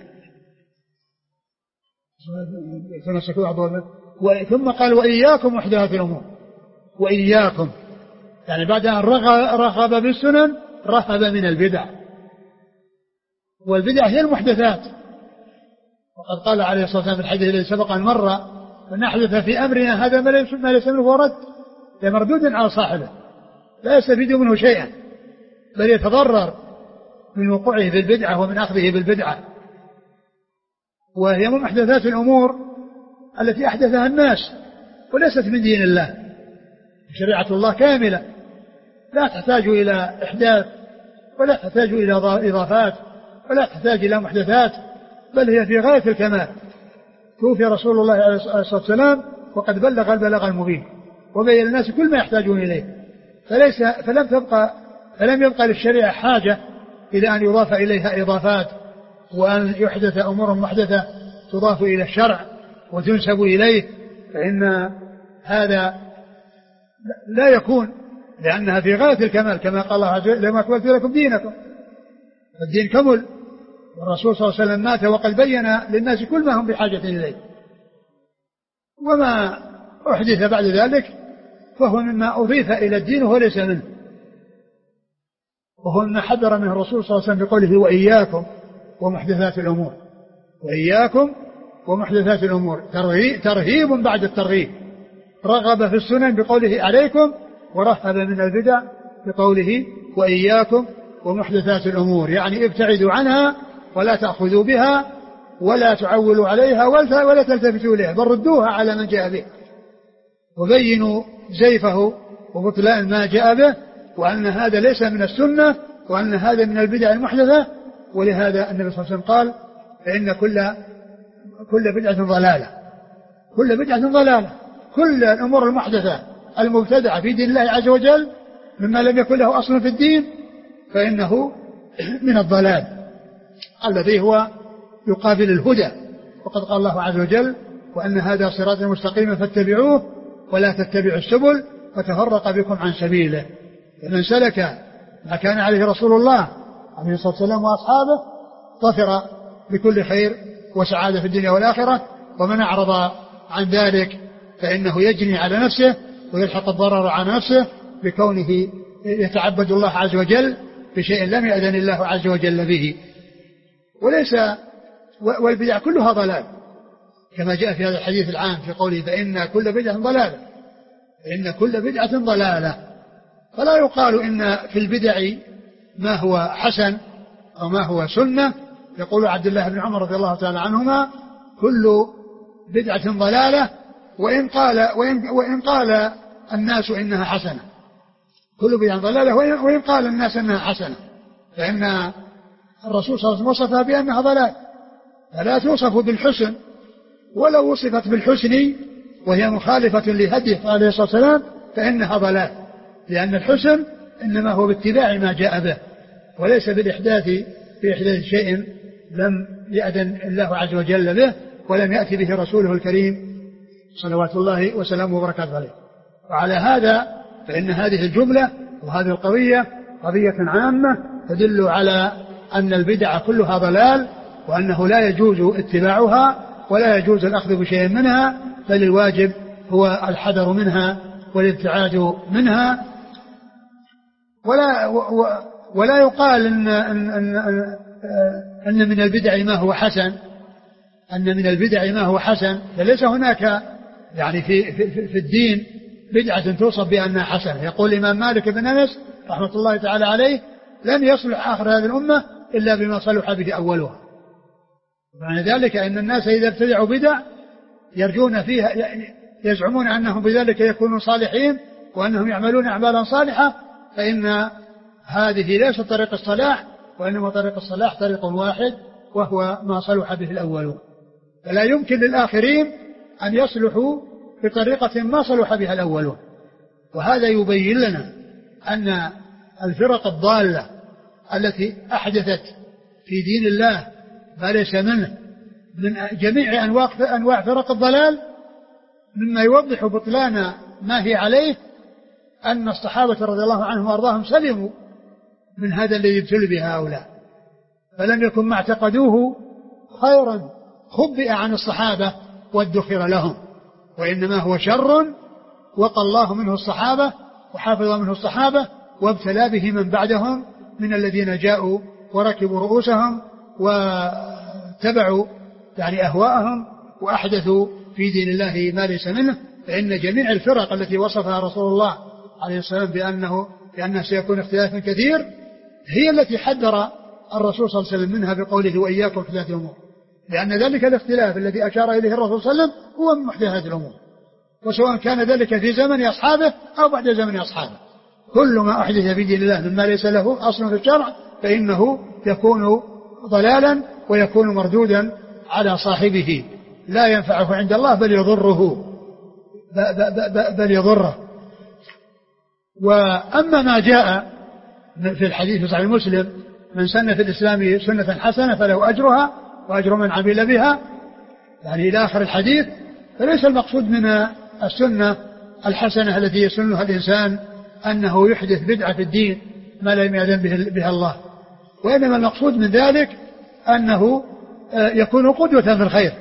ثم قال: وإياكم محدثات الأمور. وإياكم يعني بعد أن رغب بالسنن رهب من البدع، والبدع هي المحدثات. وقد قال عليه الصلاة والسلام في الحديث الذي سبق أن مر: من أحدث في أمرنا هذا ما ليس منه فرد لمردود على صاحبه. لا يستفيد منه شيئا، بل يتضرر من وقوعه بالبدعة ومن أخذه بالبدعة. وهي من محدثات الأمور التي أحدثها الناس وليست من دين الله. شريعة الله كاملة لا تحتاج إلى إحداث ولا تحتاج إلى إضافات ولا تحتاج إلى محدثات، بل هي في غاية الكمال. توفي رسول الله عليه الصلاة والسلام وقد بلغ البلاغ المبين وبين الناس كل ما يحتاجون إليه، فلم يبقى للشريعة حاجة إلى أن يضاف إليها إضافات وأن يحدث أمور محدثة تضاف إلى الشرع وتنسب إليه، فإن هذا لا يكون، لأنها في غاية الكمال كما قال الله عز وجل: لما أكملت لكم دينكم. الدين كمل، والرسول صلى الله عليه وسلم مات وقد بين للناس كل ما هم بحاجة إليه، وما أحدث بعد ذلك فهو مما أضيف إلى الدين وهو ليس منه، وهو مما حذر منه الرسول صلى الله عليه وسلم بقوله: وإياكم ومحدثات الأمور. وإياكم ومحدثات الأمور، ترهيب بعد الترغيب. رغب في السنن بقوله: عليكم، ورهب من البدع بقوله: وإياكم ومحدثات الأمور، يعني ابتعدوا عنها ولا تأخذوا بها ولا تعولوا عليها ولا تلتفتوا إليها، بل ردوها على من جاء به وبينوا زيفه وبطلان ما جاء به، وأن هذا ليس من السنة وأن هذا من البدع المحدثة. ولهذا النبي صلى الله عليه وسلم قال: فإن كل بدعة ضلالة. كل بدعة ضلالة، كل الأمور المحدثة المبتدعة في دين الله عز وجل مما لم يكن له أصل في الدين فإنه من الضلال الذي هو يقابل الهدى. وقد قال الله عز وجل: وأن هذا صراط مستقيم فاتبعوه ولا تتبعوا السبل فتفرق بكم عن سبيله. فمن سلك ما كان عليه رسول الله عليه الصلاة والسلام وأصحابه ظفر بكل خير وسعادة في الدنيا والآخرة، ومن أعرض عن ذلك فإنه يجني على نفسه ويلحق الضرر على نفسه بكونه يتعبد الله عز وجل بشيء لم يأذن الله عز وجل به. والبدع كلها ضلال، كما جاء في هذا الحديث العام في قوله: فإن كل بدعة ضلالة. فإن كل بدعة ضلالة. فلا يقال إن في البدع ما هو حسن أو ما هو سنة. يقول عبد الله بن عمر رضي الله تعالى عنهما: كل بدعة ضلالة وإن قال الناس إنها حسنة. كل بدعة ضلالة وإن قال الناس إنها حسنة، فإن الرسول صلى الله عليه وسلم وصفها بأنها ضلال، فلا توصف بالحسن، ولو وصفت بالحسن وهي مخالفة لهديه عليه الصلاة والسلام فإنها ضلال، لأن الحسن إنما هو باتباع ما جاء به وليس بالإحداث شيء لم يأذن الله عز وجل به ولم يأتي به رسوله الكريم صلوات الله وسلامه وبركاته عليه. وعلى هذا فإن هذه الجملة وهذه القضية قضية عامة تدل على أن البدع كلها ضلال، وأنه لا يجوز اتباعها ولا يجوز الأخذ بشيء منها، بل الواجب هو الحذر منها والابتعاد منها. ولا يقال أن من البدع ما هو حسن، أن من البدع ما هو حسن، فليس هناك يعني في الدين بدعة توصف بأنها حسنة. يقول الإمام مالك بن أنس رحمة الله تعالى عليه: لن يصلح آخر هذه الأمة إلا بما صلح به أولها. معنى ذلك أن الناس إذا ابتدعوا بدع يرجون فيها، يزعمون أنهم بذلك يكونون صالحين وأنهم يعملون أعمالا صالحة، فإن هذه ليست طريق الصلاح، وإنما طريق الصلاح طريق واحد وهو ما صلح به الأولون. فلا يمكن للآخرين أن يصلحوا بطريقة ما صلح بها الأولون. وهذا يبين لنا أن الفرق الضالة التي أحدثت في دين الله ما ليس منه من جميع أنواع فرق الضلال، مما يوضح بطلان ما هي عليه أن الصحابة رضي الله عنهم وأرضاهم سلموا من هذا الذي يبتلي به هؤلاء، فلم يكن ما اعتقدوه خيرا خبئ عن الصحابة وادخر لهم، وإنما هو شر وقى الله منه الصحابة وحافظ منه الصحابة وابتلى به من بعدهم من الذين جاءوا وركبوا رؤوسهم واتبعوا يعني أهواءهم وأحدثوا في دين الله ما ليس منه. فإن جميع الفرق التي وصفها رسول الله عليه الصلاة والسلام بأنه لأنه سيكون اختلافا كثير هي التي حذر الرسول صلى الله عليه وسلم منها بقوله وإياكم محدثات الأمور، لأن ذلك الاختلاف الذي أشار إليه الرسول صلى الله عليه وسلم هو من محدثات الأمور، وسواء كان ذلك في زمن أصحابه أو بعد زمن أصحابه، كل ما أحدث في دين الله مما ليس له أصل في الشرع فإنه يكون ضلالا ويكون مردودا على صاحبه، لا ينفعه عند الله بل يضره. وأما ما جاء في الحديث في صحيح مسلم من سن في الإسلام سنة حسنة فله أجرها وأجر من عمل بها، يعني إلى آخر الحديث، فليس المقصود من السنة الحسنة التي يسنها الإنسان أنه يحدث بدعة في الدين ما لم يأذن بها الله، وإنما المقصود من ذلك أنه يكون قدوة في الخير،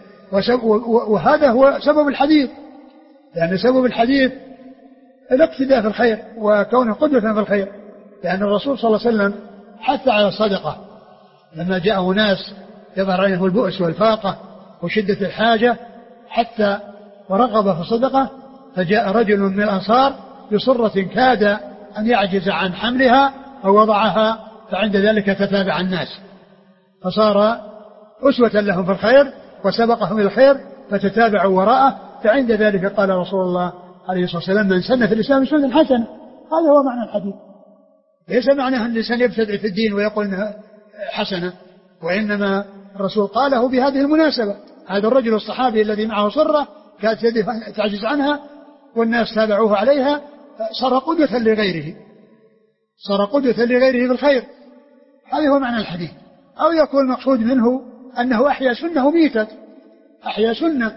وهذا هو سبب الحديث، لأن سبب الحديث الاقتداء في الخير وكونه قدوة في الخير، لأن الرسول صلى الله عليه وسلم حث على الصدقة لما جاءه ناس يظهر عليه البؤس والفاقة وشدة الحاجة حتى ورغب في الصدقة، فجاء رجل من الأنصار بصرة كاد أن يعجز عن حملها أو وضعها، فعند ذلك تتابع الناس فصار أسوة لهم في الخير وسبقهم إلى الخير فتتابعوا وراءه، فعند ذلك قال رسول الله عليه الصلاة والسلام من سن في الإسلام سنة حسنة. هذا هو معنى الحديث، ليس معناه أن الإنسان يبتدع في الدين ويقول إنها حسنة، وإنما الرسول قاله بهذه المناسبة. هذا الرجل الصحابي الذي معه صرة كانت يده تعجز عنها والناس تابعوه عليها، صار قدوة لغيره، صار قدوة لغيره في الخير. هذا هو معنى الحديث. أو يكون مقصود منه أنه أحيا سنة ميتة، أحيا سنة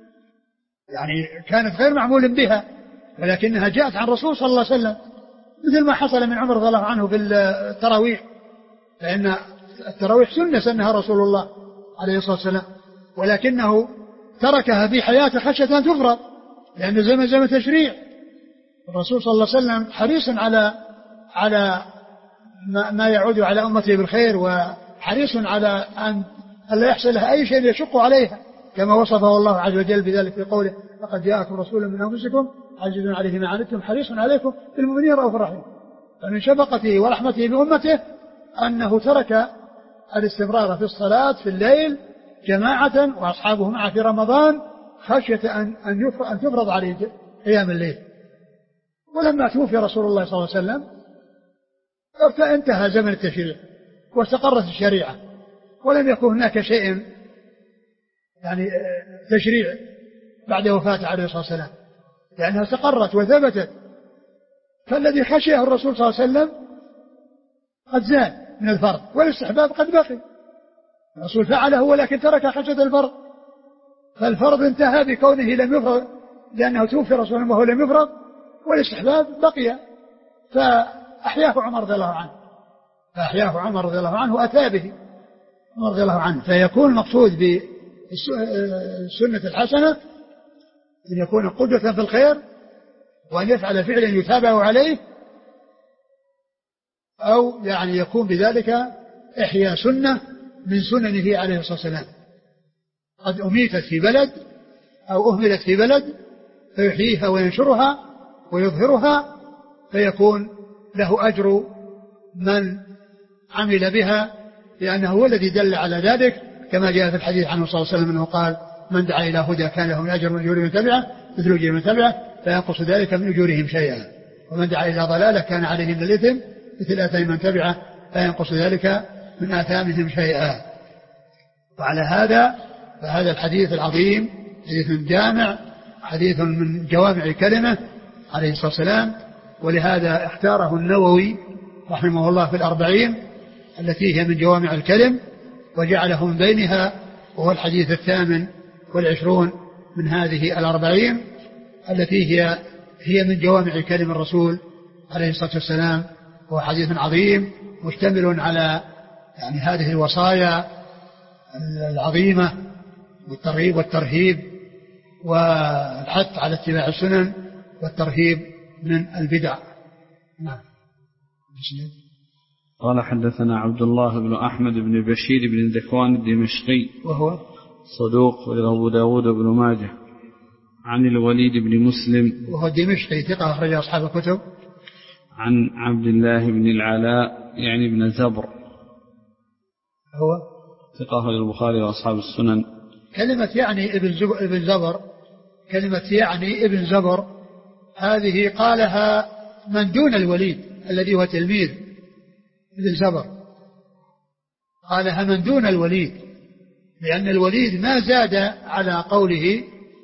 يعني كانت غير معمول بها ولكنها جاءت عن الرسول صلى الله عليه وسلم، مثل ما حصل من عمر رضي الله عنه في التراويح، فإن التراويح سنها رسول الله عليه الصلاة والسلام، ولكنه تركها في حياته خشية أن تفرض، لأن زمن تشريع. الرسول صلى الله عليه وسلم حريص على ما يعود على أمته بالخير، وحريص على أن لا يحصل لها أي شيء يشق عليها، كما وصفه الله عز وجل بذلك في قوله لقد جاءكم رسول من أنفسكم عزيز عليه ما عنتم حريص عليكم بالمؤمنين رؤوف رحيم. فمن شفقته ورحمته بأمته أنه ترك الاستمرار في الصلاة في الليل جماعة وأصحابه معه في رمضان خشية أن تفرض عليه قيام الليل. ولما توفي رسول الله صلى الله عليه وسلم انتهى زمن التشريع واستقرت الشريعة، ولم يكن هناك شيء يعني تشريع بعد وفاته عليه الصلاة والسلام، لأنها استقرت وثبتت. فالذي خشيه الرسول صلى الله عليه وسلم قد زال من الفرض، والاستحباب قد بقي. الرسول فعله ولكن ترك خشية الفرض، فالفرض انتهى بكونه لم يفرض لأنه توفي رسول الله وهو لم يفرض، والاستحباب بقي، فأحياه عمر رضي الله عنه وأتى به عمر رضي الله عنه. فيكون المقصود بالسنة الحسنة أن يكون قدوة في الخير وأن يفعل فعلا يتابع عليه، أو يعني يكون بذلك إحياء سنة من سننه عليه الصلاة والسلام قد أميتت في بلد أو أهملت في بلد فيحييها وينشرها ويظهرها، فيكون له أجر من عمل بها، لأنه هو الذي دل على ذلك، كما جاء في الحديث عنه صلى الله عليه وسلم أنه قال من دعا إلى هدى كان له من أجر من أجور من تبعه مثل أجور من تبعه لا ينقص ذلك من أجورهم شيئا، ومن دعا إلى ضلالة كان عليه من الإثم مثل آثام من تبعه لا ينقص ذلك من آثامهم شيئا. وعلى هذا فهذا الحديث العظيم حديث جامع، حديث من جوامع كلمة عليه الصلاة والسلام، ولهذا اختاره النووي رحمه الله في 40 التي هي من جوامع الكلم، وجعله من بينها وهو الحديث 28 من هذه 40 التي هي من جوامع كلم الرسول عليه الصلاة والسلام. وهو حديث عظيم مشتمل على يعني هذه الوصايا العظيمة والترغيب والترهيب والحث على اتباع السنن والترهيب من البدع. نعم. قال حدثنا عبد الله بن أحمد بن بشير بن ذكوان الدمشقي وهو صدوق أبو داود بن ماجه، عن الوليد بن مسلم وهو الدمشقي ثقة أخرج أصحاب الكتب، عن عبد الله بن العلاء يعني بن زبر هو ثقة البخاري وأصحاب السنن. كلمة يعني ابن زبر، كلمة يعني ابن زبر هذه قالها من دون الوليد الذي هو تلميذ ابن زبر، قالها من دون الوليد، لأن الوليد ما زاد على قوله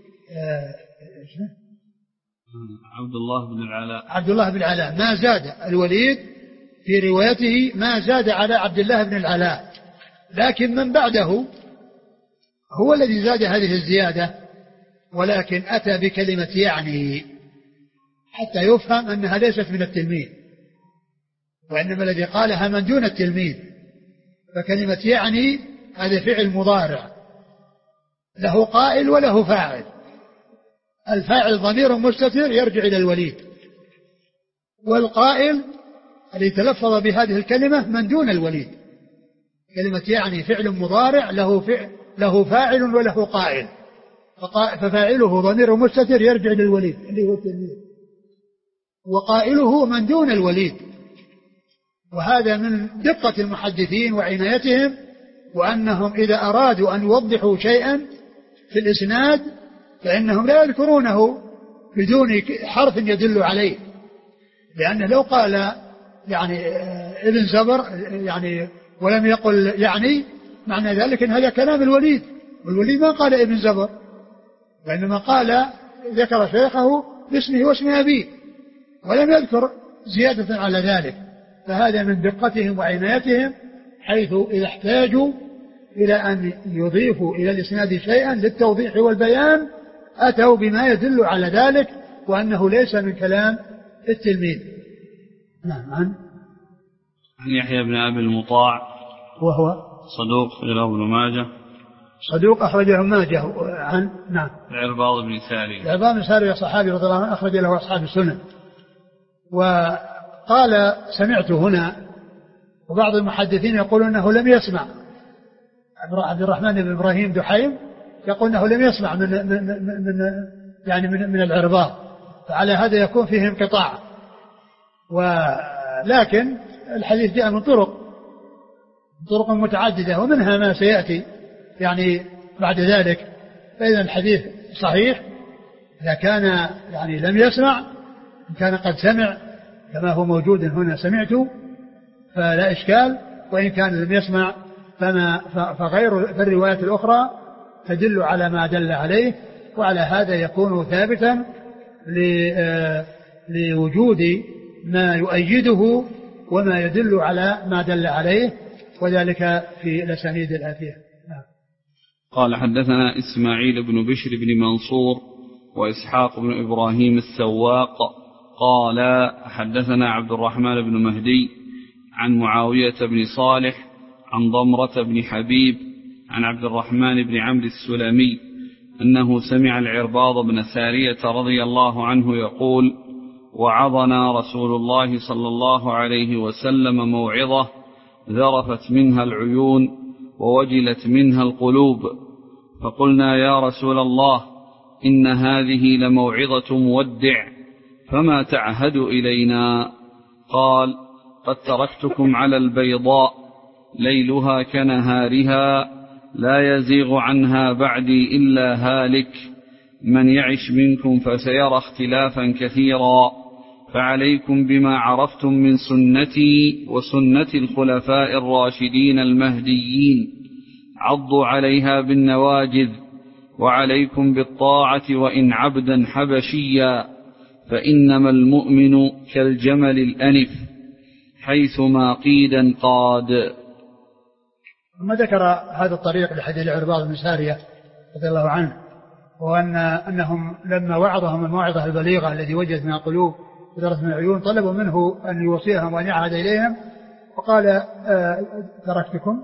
عبد الله بن العلاء، عبد الله بن العلاء ما زاد الوليد في روايته، ما زاد على عبد الله بن العلاء، لكن من بعده هو الذي زاد هذه الزيادة، ولكن أتى بكلمة يعني حتى يفهم أنها ليست من التلميذ، وإنما الذي قالها من دون التلميذ. فكلمة يعني هذا فعل مضارع له قائل وله فاعل، الفاعل ضمير مستتر يرجع إلى الوليد، والقائل الذي تلفظ بهذه الكلمة من دون الوليد. كلمة يعني فعل مضارع له فاعل وله قائل، ففاعله ضمير مستتر يرجع إلى الوليد اللي هو التلميذ، وقائله من دون الوليد. وهذا من دقة المحدثين وعنايتهم، وأنهم إذا أرادوا أن يوضحوا شيئا في الإسناد فإنهم لا يذكرونه بدون حرف يدل عليه، لأنه لو قال يعني ابن زبر يعني ولم يقل يعني معنى ذلك أن هذا كلام الوليد، والوليد ما قال ابن زبر، وإنما قال ذكر شيخه باسمه واسم أبيه ولم يذكر زيادة على ذلك. فهذا من دقتهم وعنايتهم، حيث إذا احتاجوا إلى أن يضيفوا إلى الإسناد شيئا للتوضيح والبيان أتوا بما يدل على ذلك، وأنه ليس من كلام التلميذ. نعم. عن يحيى بن أبي المطاع وهو صدوق أخرجه ابن ماجه، صدوق أخرجه ابن ماجه. عن نعم العرباض بن سارية، العرباض بن سارية صحابي رضي الله عنه أخرج له أصحاب السنن. وقال سمعت هنا، وبعض المحدثين يقولون أنه لم يسمع. عبد الرحمن بن إبراهيم دحيم يقول أنه لم يسمع من العرباض، فعلى هذا يكون فيه انقطاع. ولكن الحديث جاء من طرق متعددة، ومنها ما سيأتي يعني بعد ذلك. فإذا الحديث صحيح إذا كان يعني لم يسمع، إن كان قد سمع كما هو موجود هنا سمعت فلا إشكال، وإن كان لم يسمع فغير في الروايات الأخرى تدل على ما دل عليه، وعلى هذا يكون ثابتا لوجود ما يؤيده وما يدل على ما دل عليه، وذلك في الأسانيد الآتية. قال حدثنا إسماعيل بن بشر بن منصور وإسحاق بن إبراهيم السواق قال حدثنا عبد الرحمن بن مهدي عن معاوية بن صالح عن ضمرة بن حبيب عن عبد الرحمن بن عمرو السلمي أنه سمع العرباض بن سارية رضي الله عنه يقول: وعظنا رسول الله صلى الله عليه وسلم موعظة ذرفت منها العيون ووجلت منها القلوب، فقلنا يا رسول الله إن هذه لموعظة مودع، فما تعهد إلينا؟ قال: قد تركتكم على البيضاء ليلها كنهارها لا يزيغ عنها بعدي إلا هالك، من يعش منكم فسيرى اختلافا كثيرا، فعليكم بما عرفتم من سنتي وسنة الخلفاء الراشدين المهديين، عضوا عليها بالنواجذ، وعليكم بالطاعة وإن عبدا حبشيا، فإنما المؤمن كالجمل الأنف حيثما قيدا قاد. ثم ذكر هذا الطريق لحديث العرباض بن سارية رضي الله عنه، وأنهم لما وعظهم الموعظة البليغة الذي وجدت من القلوب وذرت من العيون طلبوا منه أن يوصيهم وأن يعهد إليهم، وقال: تركتكم،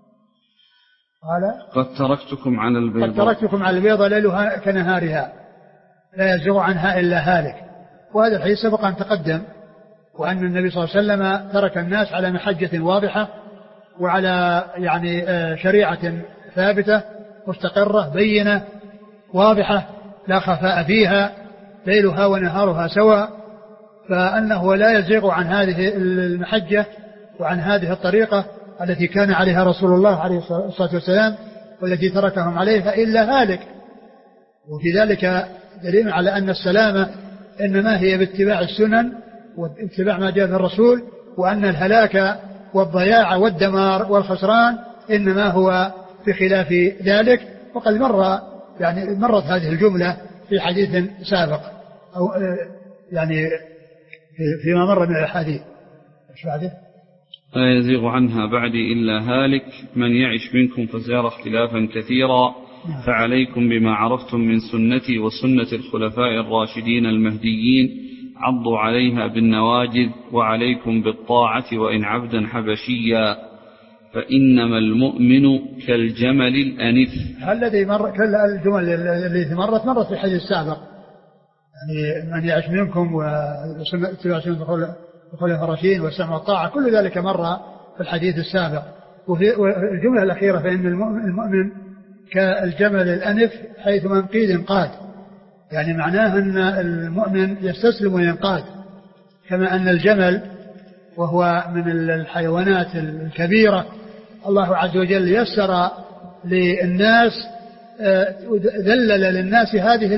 قال: قد تركتكم على البيضاء، قد تركتكم على البيضاء ليلها كنهارها لا يزيغ عنها إلا هالك. وهذا الحديث سبق أن تقدم، وأن النبي صلى الله عليه وسلم ترك الناس على محجة واضحة وعلى يعني شريعة ثابتة مستقرة بينة واضحة لا خفاء فيها، ليلها ونهارها سواء، فأنه لا يزيغ عن هذه المحجة وعن هذه الطريقة التي كان عليها رسول الله عليه الصلاة والسلام والتي تركهم عليها إلا هالك. وفي ذلك دليل على أن السلامة إنما هي باتباع السنن واتباع ما جاء من الرسول، وأن الهلاك والضياع والدمار والخسران إنما هو بخلاف ذلك. وقد مرت هذه الجملة في حديث سابق أو يعني فيما مر من الحديث. ايش بعده؟ لا يزيغ عنها بعدي إلا هالك، من يعش منكم فسيرى اختلافا كثيرا، فعليكم بما عرفتم من سنتي وسنة الخلفاء الراشدين المهديين، عضوا عليها بالنواجذ، وعليكم بالطاعة وإن عبدا حبشيا، فإنما المؤمن كالجمل الأنف. الذي مر كل الجمل التي مرت في الحديث السابق، يعني من يعش منكم واتباع سنة الخلفاء الراشدين والسمع والطاعة، كل ذلك مر في الحديث السابق. وفي الجملة الأخيرة فإن المؤمن كالجمل الأنف حيث من قيد قاد، يعني معناه أن المؤمن يستسلم وينقاد، كما أن الجمل وهو من الحيوانات الكبيرة الله عز وجل يسر للناس ذلل للناس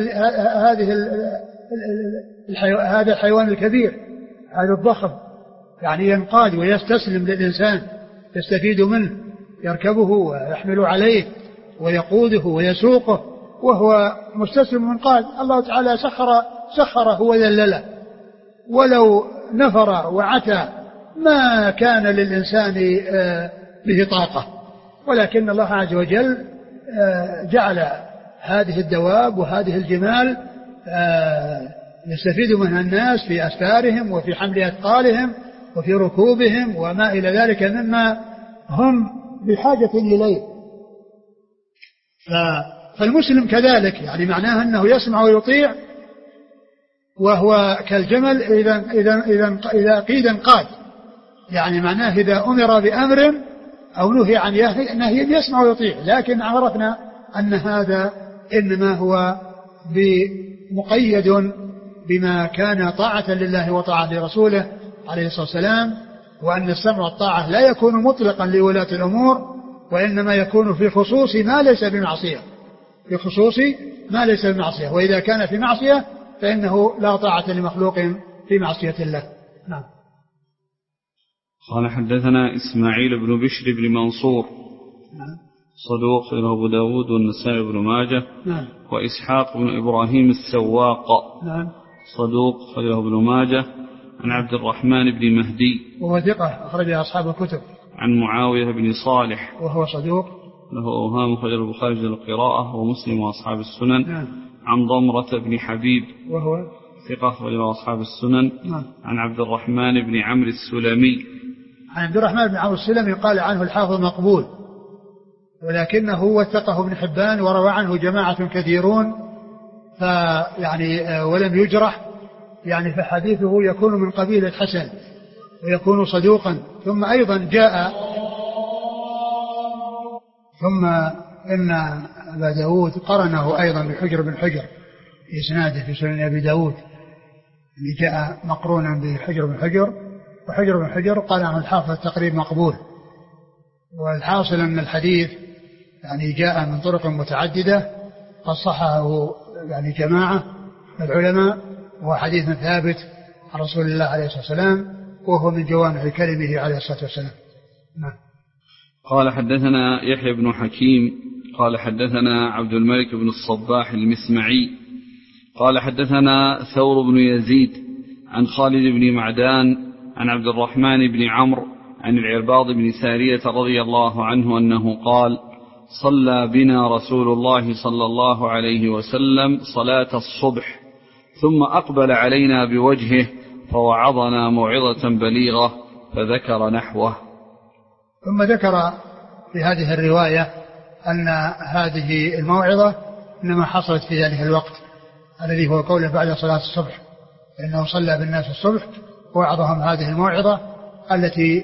هذا الحيوان الكبير هذا الضخم، يعني ينقاد ويستسلم للإنسان، يستفيد منه، يركبه ويحمل عليه ويقوده ويسوقه وهو مستسلم منقاد. الله تعالى سخره وذلله، ولو نفر وعتى ما كان للإنسان به طاقة، ولكن الله عز وجل جعل هذه الدواب وهذه الجمال يستفيد منها الناس في أسفارهم وفي حمل أثقالهم وفي ركوبهم وما إلى ذلك مما هم بحاجة إليه. فالمسلم كذلك، يعني معناه أنه يسمع ويطيع، وهو كالجمل إذا قيد انقاد، يعني معناه إذا أمر بأمر أو نهي عن نهي يسمع ويطيع. لكن عرفنا أن هذا إنما هو مقيد بما كان طاعة لله وطاعة لرسوله عليه الصلاة والسلام، وأن السمع والطاعة لا يكون مطلقا لولاة الأمور، وإنما يكون في خصوص ما ليس بمعصية، في خصوص ما ليس بمعصية، وإذا كان في معصية فإنه لا طاعة لمخلوق في معصية الله. نعم. قال حدثنا إسماعيل بن بشر بن منصور صدوق له أبو داود والنسائي بن ماجه. وإسحاق بن إبراهيم السواق صدوق له ابن ماجه. عن عبد الرحمن بن مهدي وهو ثقة أخرج أصحاب الكتب. عن معاوية بن صالح وهو صدوق له أوهام أخرج البخاري في القراءة ومسلم وأصحاب السنن. عن ضمرة بن حبيب وهو ثقة أخرج أصحاب السنن. عن عبد الرحمن بن عمرو السلمي. عن عبد الرحمن بن عمرو السلمي قال عنه الحافظ مقبول، ولكنه وثقه ابن حبان وروى عنه جماعة كثيرون، فيعني ولم يجرح، يعني فحديثه يكون من قبيل الحسن ويكون صدوقا. ثم أيضا جاء ثم إن أبا داود قرنه أيضا بحجر بن حجر في إسناده في سنن أبي داود، اللي جاء مقرونا بحجر بن حجر، وحجر بن حجر قال عنه الحافظ التقريب مقبول. والحاصل أن الحديث يعني جاء من طرق متعددة قد صححه يعني جماعة من العلماء، وحديث ثابت عن رسول الله عليه الصلاة والسلام، وهو من جوامع كلمه عليه الصلاة والسلام. نعم. قال حدثنا يحيى بن حكيم قال حدثنا عبد الملك بن الصباح المسمعي قال حدثنا ثور بن يزيد عن خالد بن معدان عن عبد الرحمن بن عمرو عن العرباض بن سارية رضي الله عنه أنه قال: صلى بنا رسول الله صلى الله عليه وسلم صلاة الصبح، ثم أقبل علينا بوجهه فوعظنا موعظة بليغة، فذكر نحوه. ثم ذكر في هذه الرواية أن هذه الموعظة إنما حصلت في ذلك الوقت الذي هو قوله بعد صلاة الصبح، إنه صلى بالناس الصبح ووعظهم هذه الموعظة التي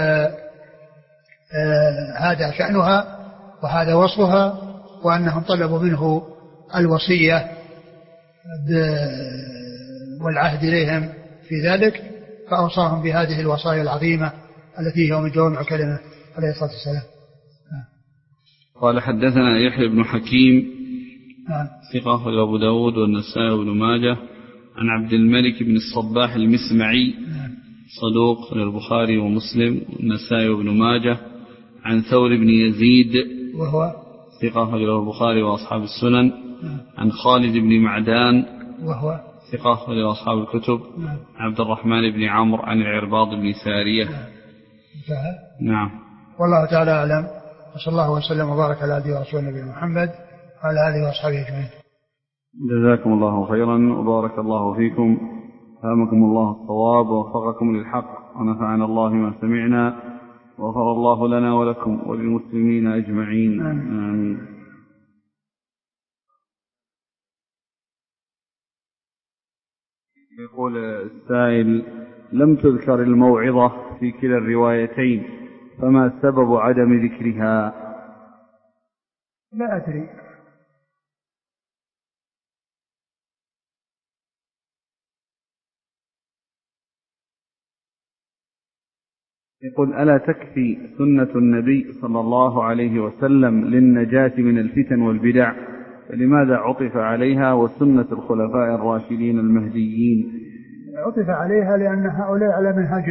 هذا شأنها وهذا وصفها، وأنهم طلبوا منه الوصية والعهد إليهم في ذلك، فأوصاهم بهذه الوصايا العظيمة التي هي من جوامع كلمة عليه الصلاة والسلام. قال حدثنا يحيى بن حكيم ثقة أبو داود والنسائي وابن ماجه عن عبد الملك بن الصباح المسمعي صدوق للبخاري ومسلم والنسائي وابن ماجه عن ثور بن يزيد وهو ثقة للبخاري وأصحاب السنن عن خالد بن معدان وهو ثقة لأصحاب الكتب عبد الرحمن بن عمرو عن العرباض بن سارية. نعم. والله تعالى أعلم، وصلى الله وسلم وبارك على عبده ورسوله نبينا محمد وعلى آله وأصحابه أجمعين. جزاكم الله خيرا وبارك الله فيكم، فهمكم الله الصواب ووفقكم للحق، ونفعنا الله ما سمعنا، وغفر الله لنا ولكم وللمسلمين أجمعين. آمين. يقول السائل: لم تذكر الموعظة في كلا الروايتين، فما سبب عدم ذكرها؟ لا أدري. يقول: ألا تكفي سنة النبي صلى الله عليه وسلم للنجاة من الفتن والبدع، فلماذا عطف عليها وسنة الخلفاء الراشدين المهديين؟ عطف عليها لأن هؤلاء على منهاج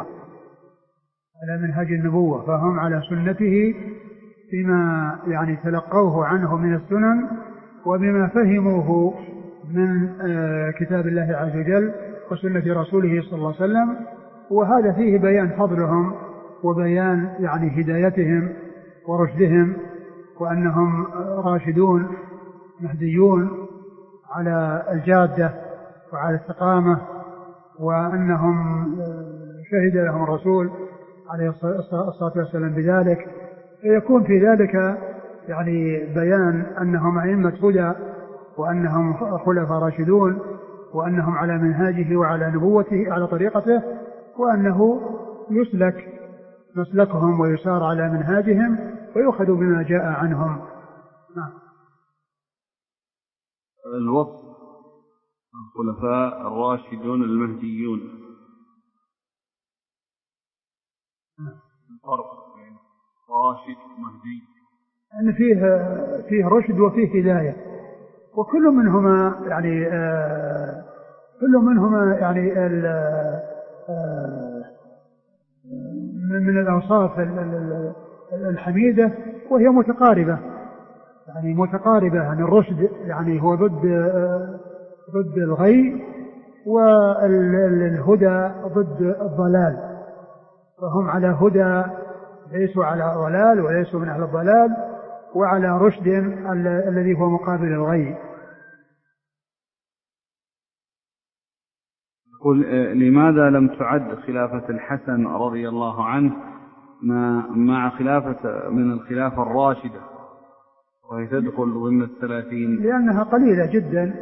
النبوة، فهم على سنته بما يعني تلقوه عنه من السنن، وبما فهموه من كتاب الله عز وجل وسنة رسوله صلى الله عليه وسلم، وهذا فيه بيان فضلهم وبيان يعني هدايتهم ورشدهم، وأنهم راشدون مهديون على الجادة وعلى الاستقامة، وأنهم شهد لهم الرسول عليه الصلاة والسلام بذلك، فيكون في ذلك يعني بيان أنهم أئمة هدى، وأنهم خلفاء راشدون، وأنهم على منهاجه وعلى نبوته على طريقته، وأنه يسلك مسلكهم ويسار على منهاجهم ويؤخذ بما جاء عنهم. الوصف الخلفاء الراشدون المهديون، الفرق بين راشد ومهدي؟ أن فيه رشد وفيه هداية، وكل منهما يعني من الأوصاف الحميدة، وهي متقاربة يعني الرشد يعني هو ضد الغي، والهدى ضد الضلال، فهم على هدى ليسوا على ضلال وليسوا من أهل الضلال، وعلى رشد الذي هو مقابل الغي. قل لماذا لم تعد خلافة الحسن رضي الله عنه مع خلافة من الخلافة الراشدة وهي تدخل ضمن 30؟ لأنها قليلة جدا،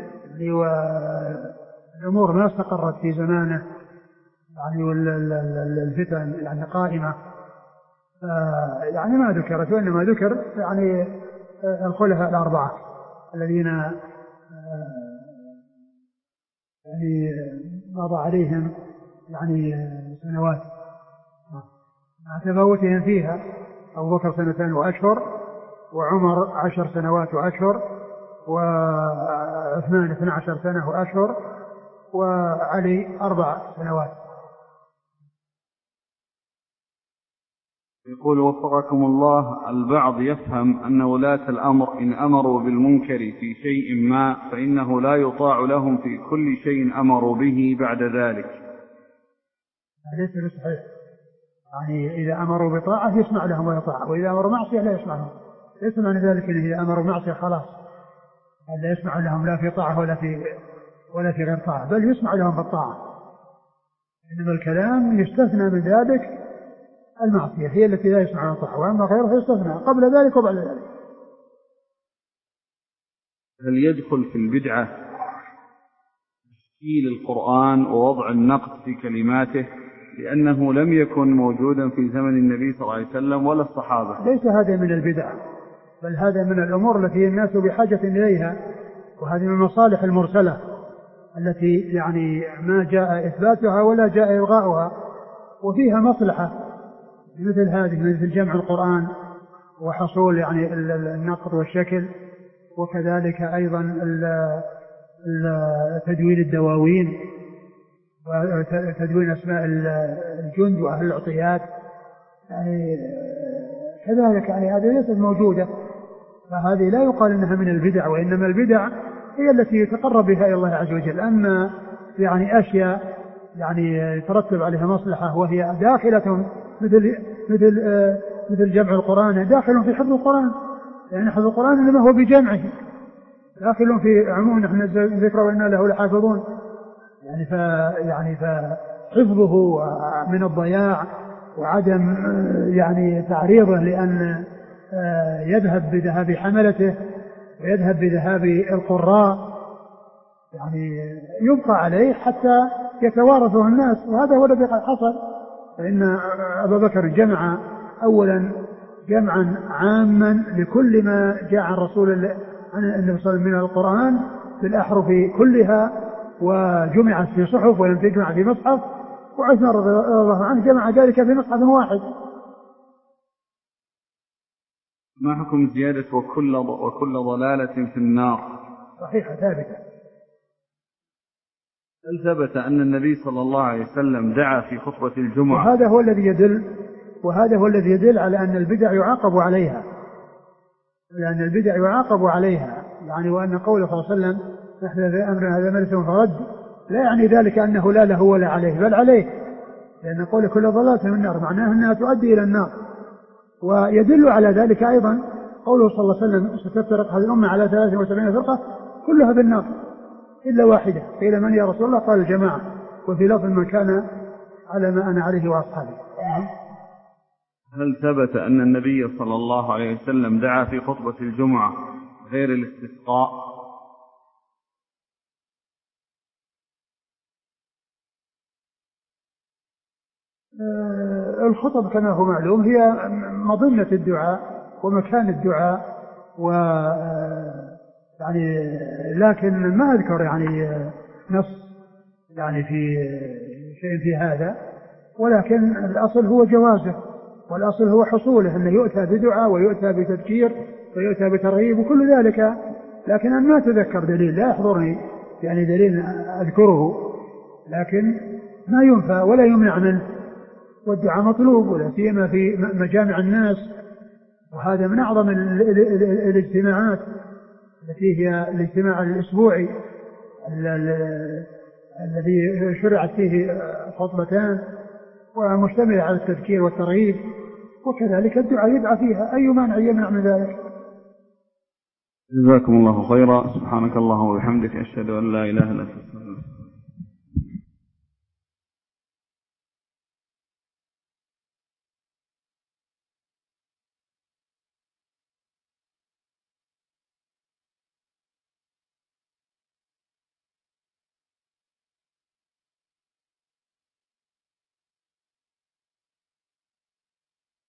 والأمور ما استقرت في زمانه يعني، والفتن يعني قائمة يعني ما ذكرت، وإنما ذكر يعني الخلفاء الأربعة الذين يعني مضى عليهم يعني سنوات مع تفاوتهم فيها، أبو بكر 2 وأشهر، وعمر 10 سنوات وأشهر، وعثمان 12 سنة وأشهر، وعلي 4 سنوات. يقول: وفقكم الله، البعض يفهم أن ولاة الأمر إن أمروا بالمنكر في شيء ما فإنه لا يطاع لهم في كل شيء أمروا به بعد ذلك. ليس صحيح، يعني إذا أمروا بطاعة يسمع لهم ويطاع، وإذا أمروا معصية لا يسمع لهم. ليس معنى ذلك إن إذا أمروا معصية خلاص لا يسمع لهم لا في طاعة ولا في غير طاعة، بل يسمع لهم بالطاعة، إنما الكلام يستثنى من ذلك المعصية هي التي لا يسمع لها طاعة، وأما غيرها يستثنى قبل ذلك وبعد ذلك. هل يدخل في البدعة تشكيل القرآن ووضع النقد في كلماته لأنه لم يكن موجودا في زمن النبي صلى الله عليه وسلم ولا الصحابة؟ ليس هذا من البدع، بل هذا من الأمور التي الناس بحاجة إليها، وهذه من المصالح المرسلة التي يعني ما جاء إثباتها ولا جاء إلغاؤها، وفيها مصلحة مثل هذه، مثل جمع القرآن وحصول يعني النقر والشكل، وكذلك أيضا تدوين الدواوين وتدوين أسماء الجند وأهل العطيات، يعني كذلك يعني هذه ليست موجودة، فهذه لا يقال إنها من البدع، وإنما البدع هي التي يتقرب بها إلى الله عز وجل. أما يعني أشياء يعني يترتب عليها مصلحة وهي داخلة مثل جمع القرآن، داخل في حفظ القرآن، يعني حفظ القرآن إنما هو بجمعه، داخل في عموم نحن ذكر وإنا له لحافظون، يعني فحفظه من الضياع وعدم يعني تعريضه لأن يذهب بذهاب حملته ويذهب بذهاب القراء، يعني يبقى عليه حتى يتوارثه الناس، وهذا هو الذي قد حصل. فإن أبا بكر جمع أولا جمعا عاما لكل ما جاء عن رسول عن النبي صلى الله عليه وسلم من القرآن بالأحرف كلها، وجمعت في صحف ولم تجمع في مصحف، وعثمان رضي الله عنه جمع ذلك في مصحف واحد. ما حكم زيادة وكل ضلالة في النار؟ صحيحة ثابتة. هل ثبت أن النبي صلى الله عليه وسلم دعا في خطبة الجمعة؟ وهذا هو الذي يدل على أن البدع يعاقب عليها، لأن البدع يعاقب عليها، يعني وأن قوله صلى الله عليه وسلم نحن في أمر هذا مرث فرد، لا يعني ذلك أنه لا له ولا عليه، بل عليه، لأن قول كل ضلالة من النار معناه أنها تؤدي إلى النار. ويدل على ذلك أيضا قوله صلى الله عليه وسلم ستفترق هذه الأمة على 73 فرقة كلها بالنار إلا واحدة، قيل من يا رسول الله؟ قال الجماعة، وفي لفظ من كان على ما أنا عليه وأصحابي. هل ثبت أن النبي صلى الله عليه وسلم دعا في خطبة الجمعة غير الاستسقاء؟ الخطب كما هو معلوم هي مظنة الدعاء ومكان الدعاء، يعني لكن ما أذكر يعني نص يعني في شيء في هذا، ولكن الأصل هو جوازه، والأصل هو حصوله، أنه يؤتى بدعاء ويؤتى بتذكير ويؤتى بترغيب وكل ذلك، لكن أنا ما أتذكر دليل، لا يحضرني يعني دليل أذكره، لكن ما ينفى ولا يمنع منه، والدعاء مطلوب، ولا سيما في مجامع الناس، وهذا من أعظم الاجتماعات التي هي الاجتماع الأسبوعي الذي شرعت فيه خطبتان ومشتمل على التذكير والترغيب، وكذلك الدعاء يدعى فيها، أي مانع يمنع من ذلك. جزاكم الله خيرا. سبحانك اللهم وبحمدك، أشهد أن لا إله إلا أنت.